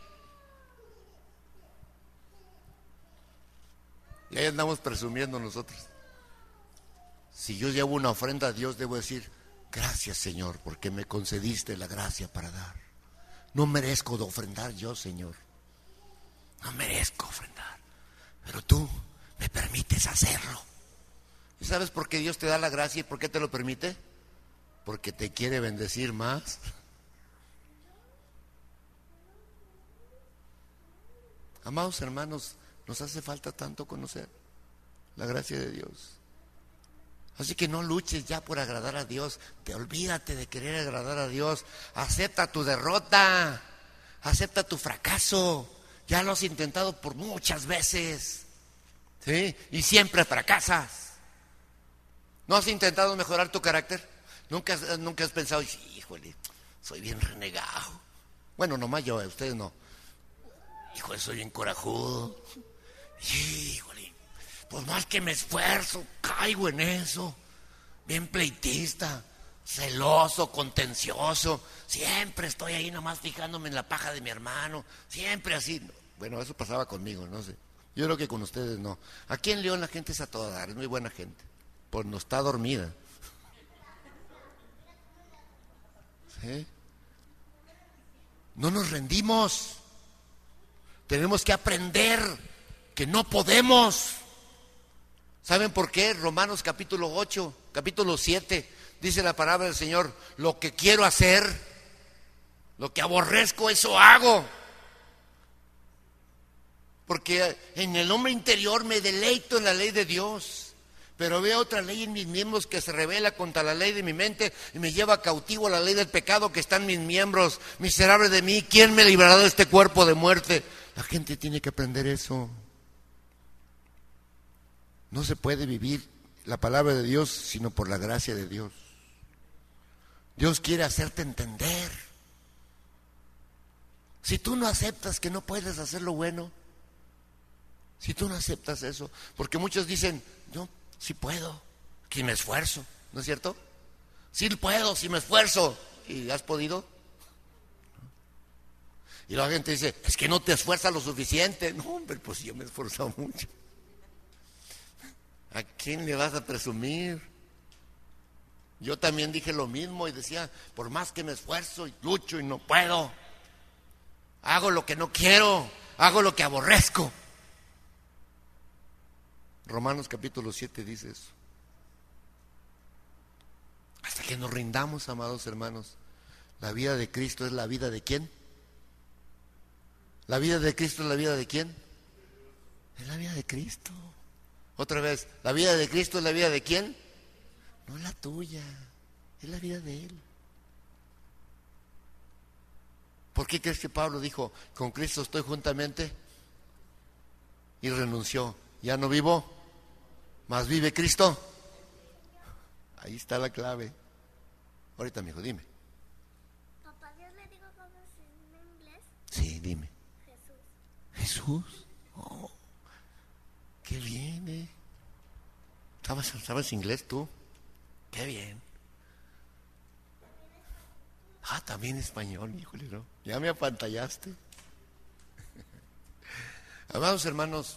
Y ahí andamos presumiendo nosotros. Si yo llevo una ofrenda a Dios, debo decir, gracias Señor, porque me concediste la gracia para dar. No merezco de ofrendar yo, Señor. No merezco ofrendar. Pero tú me permites hacerlo. ¿Y sabes por qué Dios te da la gracia y por qué te lo permite? Porque te quiere bendecir más. Amados hermanos, Nos hace falta tanto conocer la gracia de Dios. Así que no luches ya por agradar a Dios. Te olvídate de querer agradar a Dios. Acepta tu derrota. Acepta tu fracaso. Ya lo has intentado por muchas veces, ¿sí? Y siempre fracasas. ¿No has intentado mejorar tu carácter? ¿Nunca, nunca has pensado, híjole, soy bien renegado? Bueno, nomás yo, ustedes no. Híjole, soy bien corajudo. Híjole, pues más que me esfuerzo, caigo en eso. Bien pleitista, celoso, contencioso. Siempre estoy ahí nomás fijándome en la paja de mi hermano. Siempre así. Bueno, eso pasaba conmigo, no sé. Yo creo que con ustedes no. Aquí en León la gente es a toda dar, es muy buena gente. Pues no está dormida. ¿Sí? No nos rendimos. Tenemos que aprender que no podemos. ¿Saben por qué? Romanos capítulo ocho, capítulo siete, dice la palabra del Señor: lo que quiero hacer, lo que aborrezco, eso hago. Porque en el hombre interior me deleito en la ley de Dios, pero veo otra ley en mis miembros que se revela contra la ley de mi mente y me lleva cautivo a la ley del pecado que está en mis miembros. Miserable de mí, ¿quién me librará de este cuerpo de muerte? La gente tiene que aprender eso. No se puede vivir la palabra de Dios sino por la gracia de Dios. Dios quiere hacerte entender. Si tú no aceptas que no puedes hacer lo bueno, si tú no aceptas eso, porque muchos dicen, yo sí puedo, que me esfuerzo, ¿no es cierto? Sí puedo, si me esfuerzo. ¿Y has podido? Y la gente dice, es que no te esfuerzas lo suficiente. No, hombre, pues yo me he esforzado mucho. ¿A quién le vas a presumir? Yo también dije lo mismo y decía, por más que me esfuerzo y lucho y no puedo, hago lo que no quiero, hago lo que aborrezco. Romanos capítulo siete dice eso. Hasta que nos rindamos, amados hermanos. La vida de Cristo es la vida de ¿quién? La vida de Cristo es la vida de ¿quién? Es la vida de Cristo. Otra vez, ¿la vida de Cristo es la vida de quién? No es la tuya, es la vida de Él. ¿Por qué crees que Pablo dijo, con Cristo estoy juntamente? Y renunció, ya no vivo, mas vive Cristo. Ahí está la clave. Ahorita, mijo, dime. Papá, Dios le digo cómo se en inglés. Sí, dime. Jesús. Jesús. Oh. Qué bien, ¿eh? ¿Sabes, ¿Sabes inglés tú? Qué bien. Ah, también español, híjole, ¿no? Ya me apantallaste. Amados hermanos,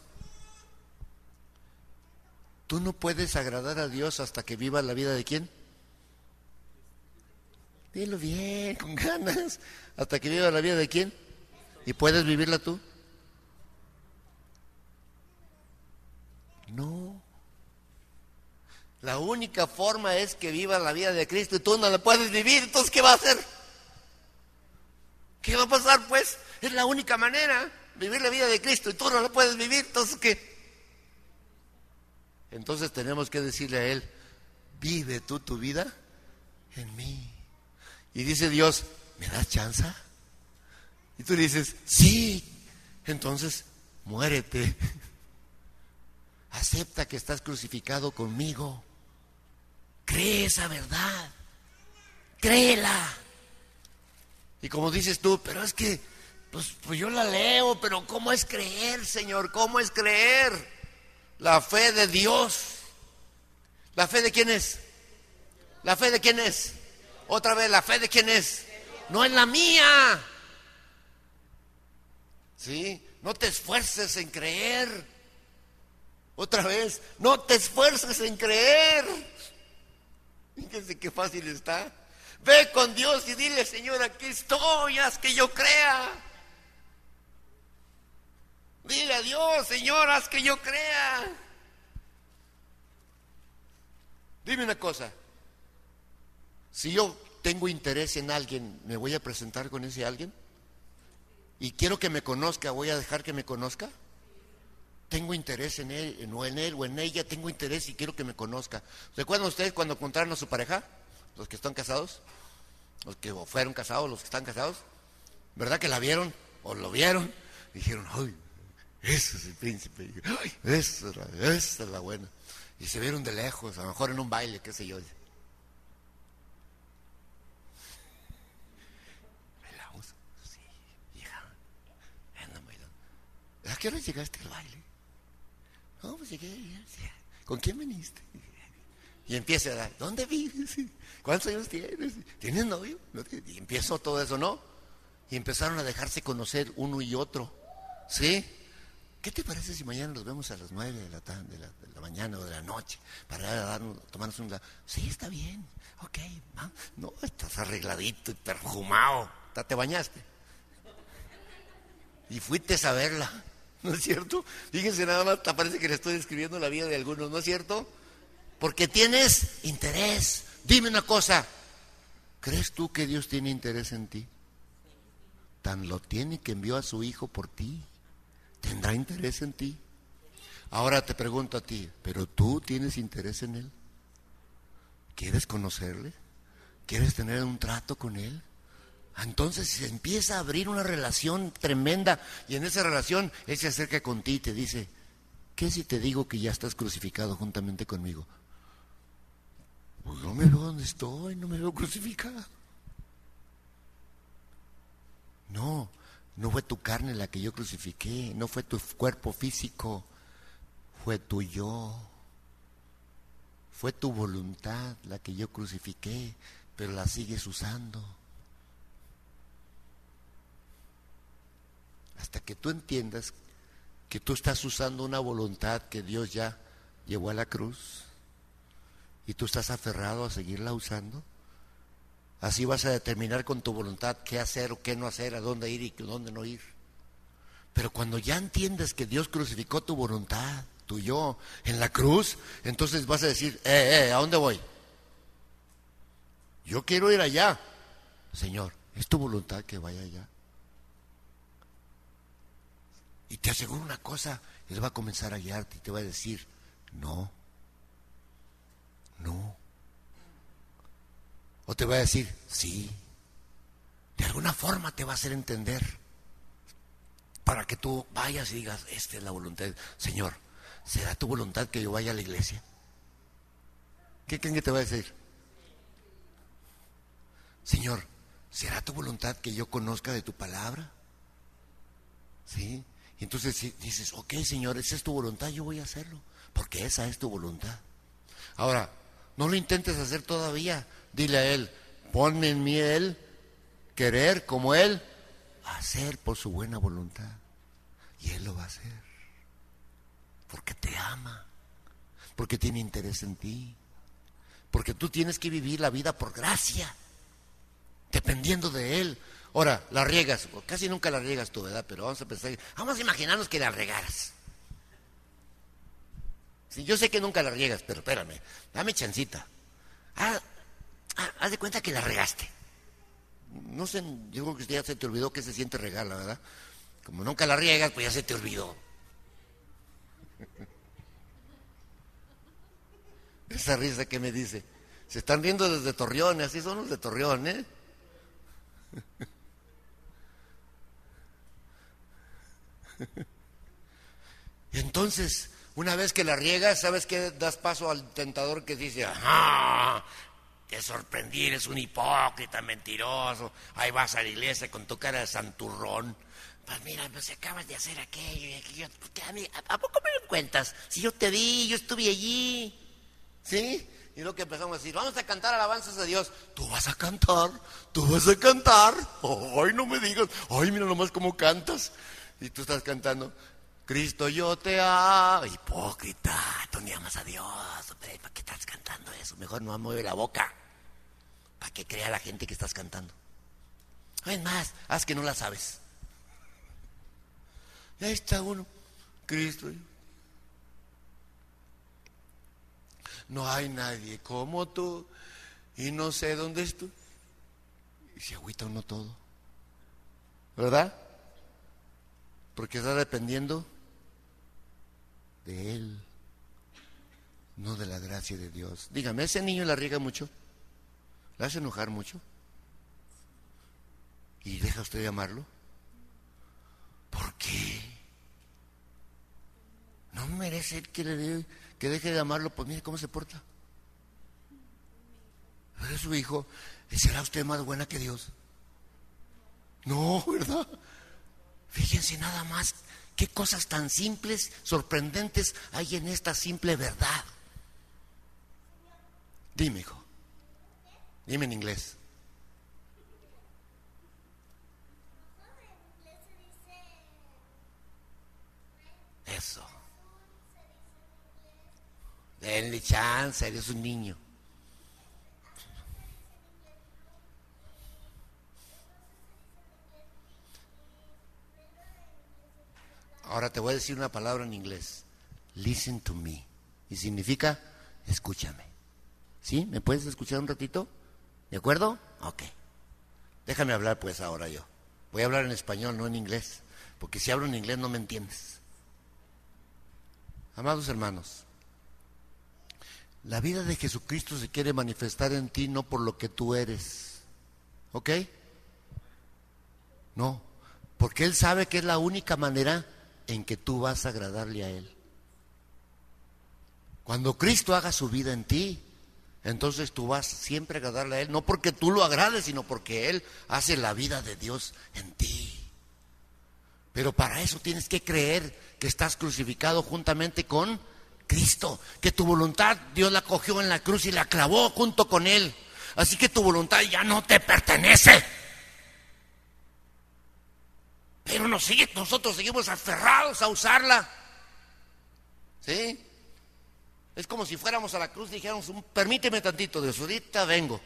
tú no puedes agradar a Dios hasta que vivas la vida de ¿quién? Dilo bien, con ganas. Hasta que vivas la vida de ¿quién? ¿Y puedes vivirla tú? No. La única forma es que vivas la vida de Cristo y tú no la puedes vivir. Entonces, ¿qué va a hacer? ¿Qué va a pasar, pues? Es la única manera, vivir la vida de Cristo y tú no la puedes vivir. Entonces, ¿qué? Entonces tenemos que decirle a Él, vive tú tu vida en mí. Y dice Dios, ¿me das chance? Y tú dices, sí. Entonces, muérete. Acepta que estás crucificado conmigo. Cree esa verdad. Créela. Y como dices tú, pero es que, pues, pues yo la leo, pero ¿cómo es creer, Señor? ¿Cómo es creer? La fe de Dios. ¿La fe de quién es? ¿La fe de quién es? Otra vez, ¿la fe de quién es? No es la mía. ¿Sí? No te esfuerces en creer. Otra vez, no te esfuerces en creer. Fíjense qué fácil está. Ve con Dios y dile, Señor, aquí estoy, haz que yo crea. Dile a Dios, Señor, haz que yo crea. Dime una cosa. Si yo tengo interés en alguien, ¿me voy a presentar con ese alguien? Y quiero que me conozca, ¿voy a dejar que me conozca? tengo interés en él, en, o en él o en ella, tengo interés y quiero que me conozca. ¿Recuerdan ustedes cuando encontraron a su pareja? Los que están casados, los que fueron casados, los que están casados, ¿verdad que la vieron o lo vieron? Dijeron, ¡ay! Ese es el príncipe, ¡ay! Esa es, la, esa es la buena. Y se vieron de lejos, a lo mejor en un baile, qué sé yo. ¿Bailamos? Sí, hija. Andan bailando. ¿A qué hora llegaste al baile? No, pues llegué. ¿Con quién viniste? Y empieza a dar, ¿dónde vives? ¿Cuántos años tienes? ¿Tienes novio? Y empezó todo eso, ¿no? Y empezaron a dejarse conocer uno y otro. ¿Sí? ¿Qué te parece si mañana nos vemos a las nueve de la, de la, de la mañana o de la noche para darnos, tomarnos un... Sí, está bien, ok, ¿no? No, estás arregladito y perfumado, ¿te bañaste? Y fuiste a verla, ¿no es cierto? Fíjense nada más, parece que le estoy describiendo la vida de algunos, ¿no es cierto? Porque tienes interés. Dime una cosa, ¿crees tú que Dios tiene interés en ti? Tan lo tiene que envió a su hijo por ti. ¿Tendrá interés en ti? Ahora te pregunto a ti, ¿pero tú tienes interés en él? ¿Quieres conocerle? ¿Quieres tener un trato con él? Entonces se empieza a abrir una relación tremenda y en esa relación él se acerca contigo y te dice, ¿qué si te digo que ya estás crucificado juntamente conmigo? Pues no me veo donde estoy, no me veo crucificado. No, no fue tu carne la que yo crucifiqué, no fue tu cuerpo físico, fue tu yo, fue tu voluntad la que yo crucifiqué, pero la sigues usando. Hasta que tú entiendas que tú estás usando una voluntad que Dios ya llevó a la cruz y tú estás aferrado a seguirla usando. Así vas a determinar con tu voluntad qué hacer o qué no hacer, a dónde ir y a dónde no ir. Pero cuando ya entiendes que Dios crucificó tu voluntad, tu yo, en la cruz, entonces vas a decir, eh, eh, ¿a dónde voy? Yo quiero ir allá. Señor, ¿es tu voluntad que vaya allá? Y te aseguro una cosa, Él va a comenzar a guiarte y te va a decir, no, no. O te va a decir, sí. De alguna forma te va a hacer entender para que tú vayas y digas, esta es la voluntad. Señor, ¿será tu voluntad que yo vaya a la iglesia? ¿Qué creen que te va a decir? Señor, ¿será tu voluntad que yo conozca de tu palabra? ¿Sí? Y entonces dices, ok, Señor, esa es tu voluntad, yo voy a hacerlo, porque esa es tu voluntad. Ahora, no lo intentes hacer todavía. Dile a Él, ponme en mí Él, querer como Él, hacer por su buena voluntad. Y Él lo va a hacer. Porque te ama. Porque tiene interés en ti. Porque tú tienes que vivir la vida por gracia. Dependiendo de Él. Ahora, la riegas. Casi nunca la riegas tú, ¿verdad? Pero vamos a pensar, vamos a imaginarnos que la regaras. Sí, yo sé que nunca la riegas, pero espérame, dame chancita. Ah, ah, haz de cuenta que la regaste. No sé, yo creo que ya se te olvidó que se siente regarla, ¿verdad? Como nunca la riegas, pues ya se te olvidó. Esa risa que me dice, se están riendo desde Torreón, así son los de Torreón, ¿eh? Entonces, una vez que la riegas, ¿sabes qué? Das paso al tentador que dice, ajá, te sorprendí, eres un hipócrita, mentiroso, ahí vas a la iglesia con tu cara de santurrón. Pues mira, pues acabas de hacer aquello y aquello, ¿a, ¿a poco me lo cuentas? Si yo te vi, yo estuve allí, ¿sí? Y lo que empezamos a decir, vamos a cantar alabanzas a Dios. Tú vas a cantar, tú vas a cantar. Ay, no me digas, ay, mira nomás cómo cantas. Y tú estás cantando, Cristo, yo te amo. Hipócrita, tú ni amas a Dios. Hombre, ¿para qué estás cantando eso? Mejor no mueve la boca. Para que crea la gente que estás cantando. Es más, haz que no la sabes. Y ahí está uno, Cristo. No hay nadie como tú y no sé dónde estoy. Y se agüita uno todo, ¿verdad? Porque está dependiendo de Él, no de la gracia de Dios. Dígame, ¿ese niño la riega mucho? ¿La hace enojar mucho? ¿Y deja usted de amarlo? ¿Por qué? ¿No merece que, le de, que deje de amarlo? Pues mire cómo se porta. ¿Es su hijo? ¿Será usted más buena que Dios? No, ¿verdad? Fíjense nada más qué cosas tan simples, sorprendentes hay en esta simple verdad. Dime, hijo. Dime en inglés. Eso. Denle chance, eres un niño. Ahora te voy a decir una palabra en inglés. Listen to me. Y significa, escúchame. ¿Sí? ¿Me puedes escuchar un ratito? ¿De acuerdo? Ok. Déjame hablar pues ahora yo. Voy a hablar en español, no en inglés. Porque si hablo en inglés no me entiendes. Amados hermanos, la vida de Jesucristo se quiere manifestar en ti no por lo que tú eres. ¿Ok? No. Porque Él sabe que es la única manera en que tú vas a agradarle a Él. Cuando Cristo haga su vida en ti, entonces tú vas siempre a agradarle a Él, no porque tú lo agrades, sino porque Él hace la vida de Dios en ti. Pero para eso tienes que creer que estás crucificado juntamente con Cristo, que tu voluntad Dios la cogió en la cruz y la clavó junto con Él. Así que tu voluntad ya no te pertenece. Pero nos sigue, nosotros seguimos aferrados a usarla. ¿Sí? Es como si fuéramos a la cruz y dijéramos, permíteme tantito, Dios, ahorita vengo.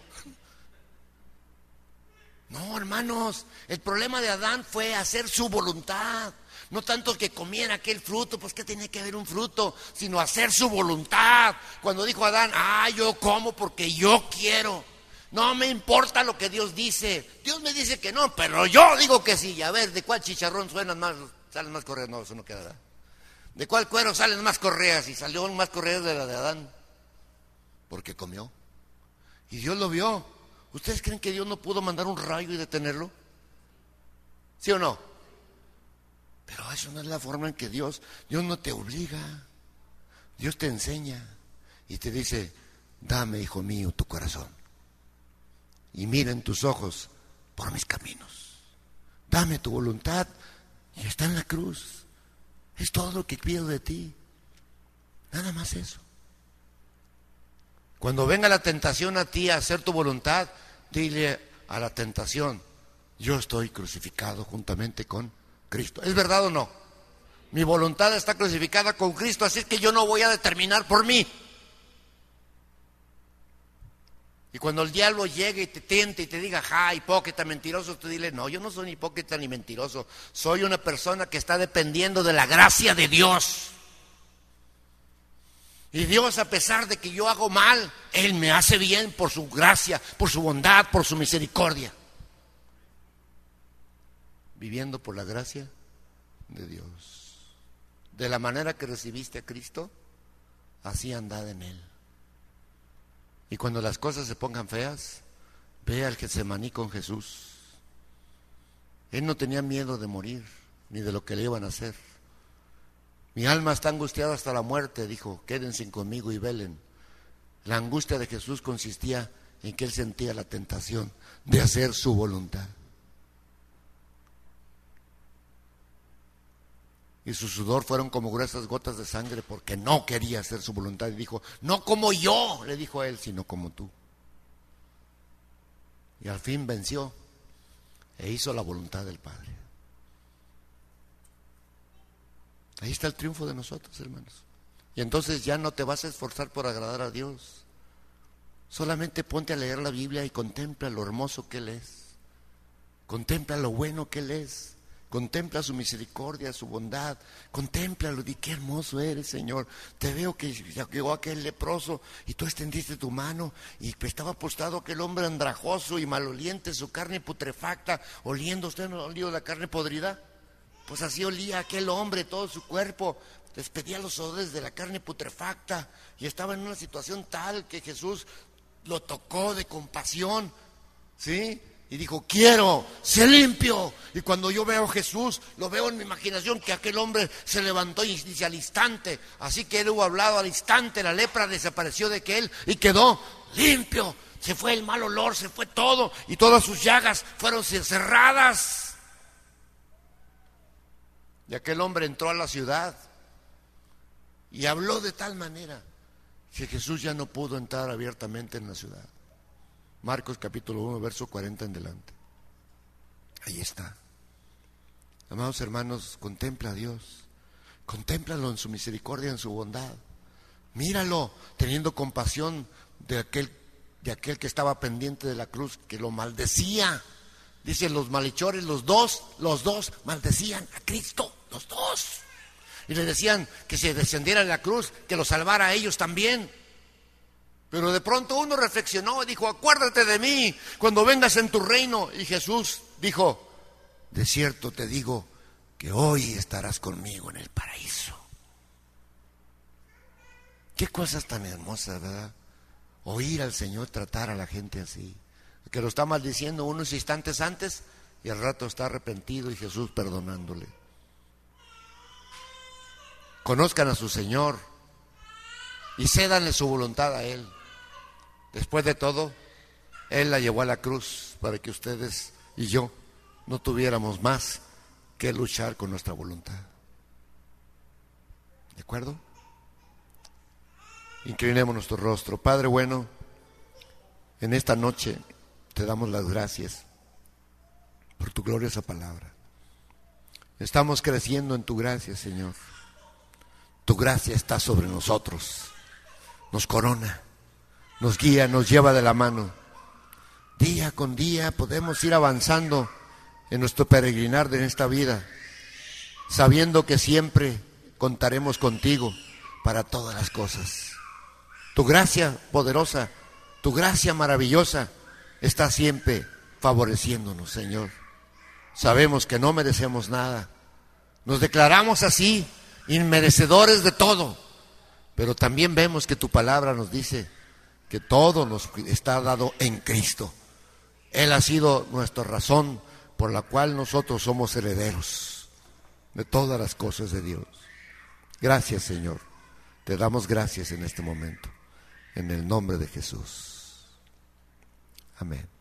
No, hermanos, el problema de Adán fue hacer su voluntad. No tanto que comiera aquel fruto, pues que tenía que haber un fruto, sino hacer su voluntad. Cuando dijo Adán, ah, yo como porque yo quiero. No me importa lo que Dios dice. Dios me dice que no, pero yo digo que sí. A ver, ¿de cuál chicharrón suenan más, salen más correas? No, eso no queda. ¿De cuál cuero salen más correas? Y salió más correas de la de Adán. Porque comió. Y Dios lo vio. ¿Ustedes creen que Dios no pudo mandar un rayo y detenerlo? ¿Sí o no? Pero eso no es la forma en que Dios, Dios no te obliga. Dios te enseña y te dice, dame, hijo mío, tu corazón. Y mira en tus ojos por mis caminos. Dame tu voluntad y está en la cruz. Es todo lo que pido de ti. Nada más eso. Cuando venga la tentación a ti a hacer tu voluntad, dile a la tentación, yo estoy crucificado juntamente con Cristo. ¿Es verdad o no? Mi voluntad está crucificada con Cristo, así que yo no voy a determinar por mí. Y cuando el diablo llegue y te tiente y te diga, ja, hipócrita, mentiroso, tú dile, no, yo no soy ni hipócrita ni mentiroso, soy una persona que está dependiendo de la gracia de Dios. Y Dios, a pesar de que yo hago mal, Él me hace bien por su gracia, por su bondad, por su misericordia. Viviendo por la gracia de Dios. De la manera que recibiste a Cristo, así andad en Él. Y cuando las cosas se pongan feas, ve al Getsemaní con Jesús. Él no tenía miedo de morir, ni de lo que le iban a hacer. Mi alma está angustiada hasta la muerte, dijo, quédense conmigo y velen. La angustia de Jesús consistía en que Él sentía la tentación de hacer su voluntad. Y su sudor fueron como gruesas gotas de sangre porque no quería hacer su voluntad. Y dijo, no como yo, le dijo a Él, sino como tú. Y al fin venció e hizo la voluntad del Padre. Ahí está el triunfo de nosotros, hermanos. Y entonces ya no te vas a esforzar por agradar a Dios. Solamente ponte a leer la Biblia y contempla lo hermoso que Él es. Contempla lo bueno que Él es. Contempla su misericordia, su bondad. Contémplalo, di qué hermoso eres, Señor. Te veo que llegó aquel leproso y tú extendiste tu mano y estaba apostado aquel hombre andrajoso y maloliente, su carne putrefacta, oliendo. ¿Usted no ha olido la carne podrida? Pues así olía aquel hombre, todo su cuerpo, despedía los odores de la carne putrefacta, y estaba en una situación tal que Jesús lo tocó de compasión, ¿sí? Y dijo, quiero, sé limpio. Y cuando yo veo a Jesús, lo veo en mi imaginación que aquel hombre se levantó y dice al instante, así que él hubo hablado al instante, la lepra desapareció de aquel y quedó limpio. Se fue el mal olor, se fue todo, y todas sus llagas fueron cerradas. Y aquel hombre entró a la ciudad y habló de tal manera que Jesús ya no pudo entrar abiertamente en la ciudad. Marcos capítulo uno, verso cuarenta en delante. Ahí está. Amados hermanos, contempla a Dios. Contémplalo en su misericordia, en su bondad. Míralo teniendo compasión de aquel, de aquel que estaba pendiente de la cruz, que lo maldecía. Dicen los malhechores, los dos, los dos maldecían a Cristo, los dos. Y le decían que se descendiera de la cruz, que lo salvara a ellos también. Pero de pronto uno reflexionó y dijo, acuérdate de mí cuando vengas en tu reino. Y Jesús dijo, de cierto te digo que hoy estarás conmigo en el paraíso. Qué cosas tan hermosas, ¿verdad? Oír al Señor tratar a la gente así. Que lo está maldiciendo unos instantes antes y al rato está arrepentido y Jesús perdonándole. Conozcan a su Señor y cédanle su voluntad a Él. Después de todo, Él la llevó a la cruz para que ustedes y yo no tuviéramos más que luchar con nuestra voluntad. ¿De acuerdo? Inclinemos nuestro rostro. Padre bueno, en esta noche te damos las gracias por tu gloriosa palabra. Estamos creciendo en tu gracia, Señor. Tu gracia está sobre nosotros. Nos corona, nos guía, nos lleva de la mano. Día con día podemos ir avanzando en nuestro peregrinar de esta vida, sabiendo que siempre contaremos contigo para todas las cosas. Tu gracia poderosa, tu gracia maravillosa está siempre favoreciéndonos, Señor. Sabemos que no merecemos nada. Nos declaramos así, inmerecedores de todo. Pero también vemos que tu palabra nos dice que todo nos está dado en Cristo. Él ha sido nuestra razón por la cual nosotros somos herederos de todas las cosas de Dios. Gracias, Señor. Te damos gracias en este momento. En el nombre de Jesús. Amén.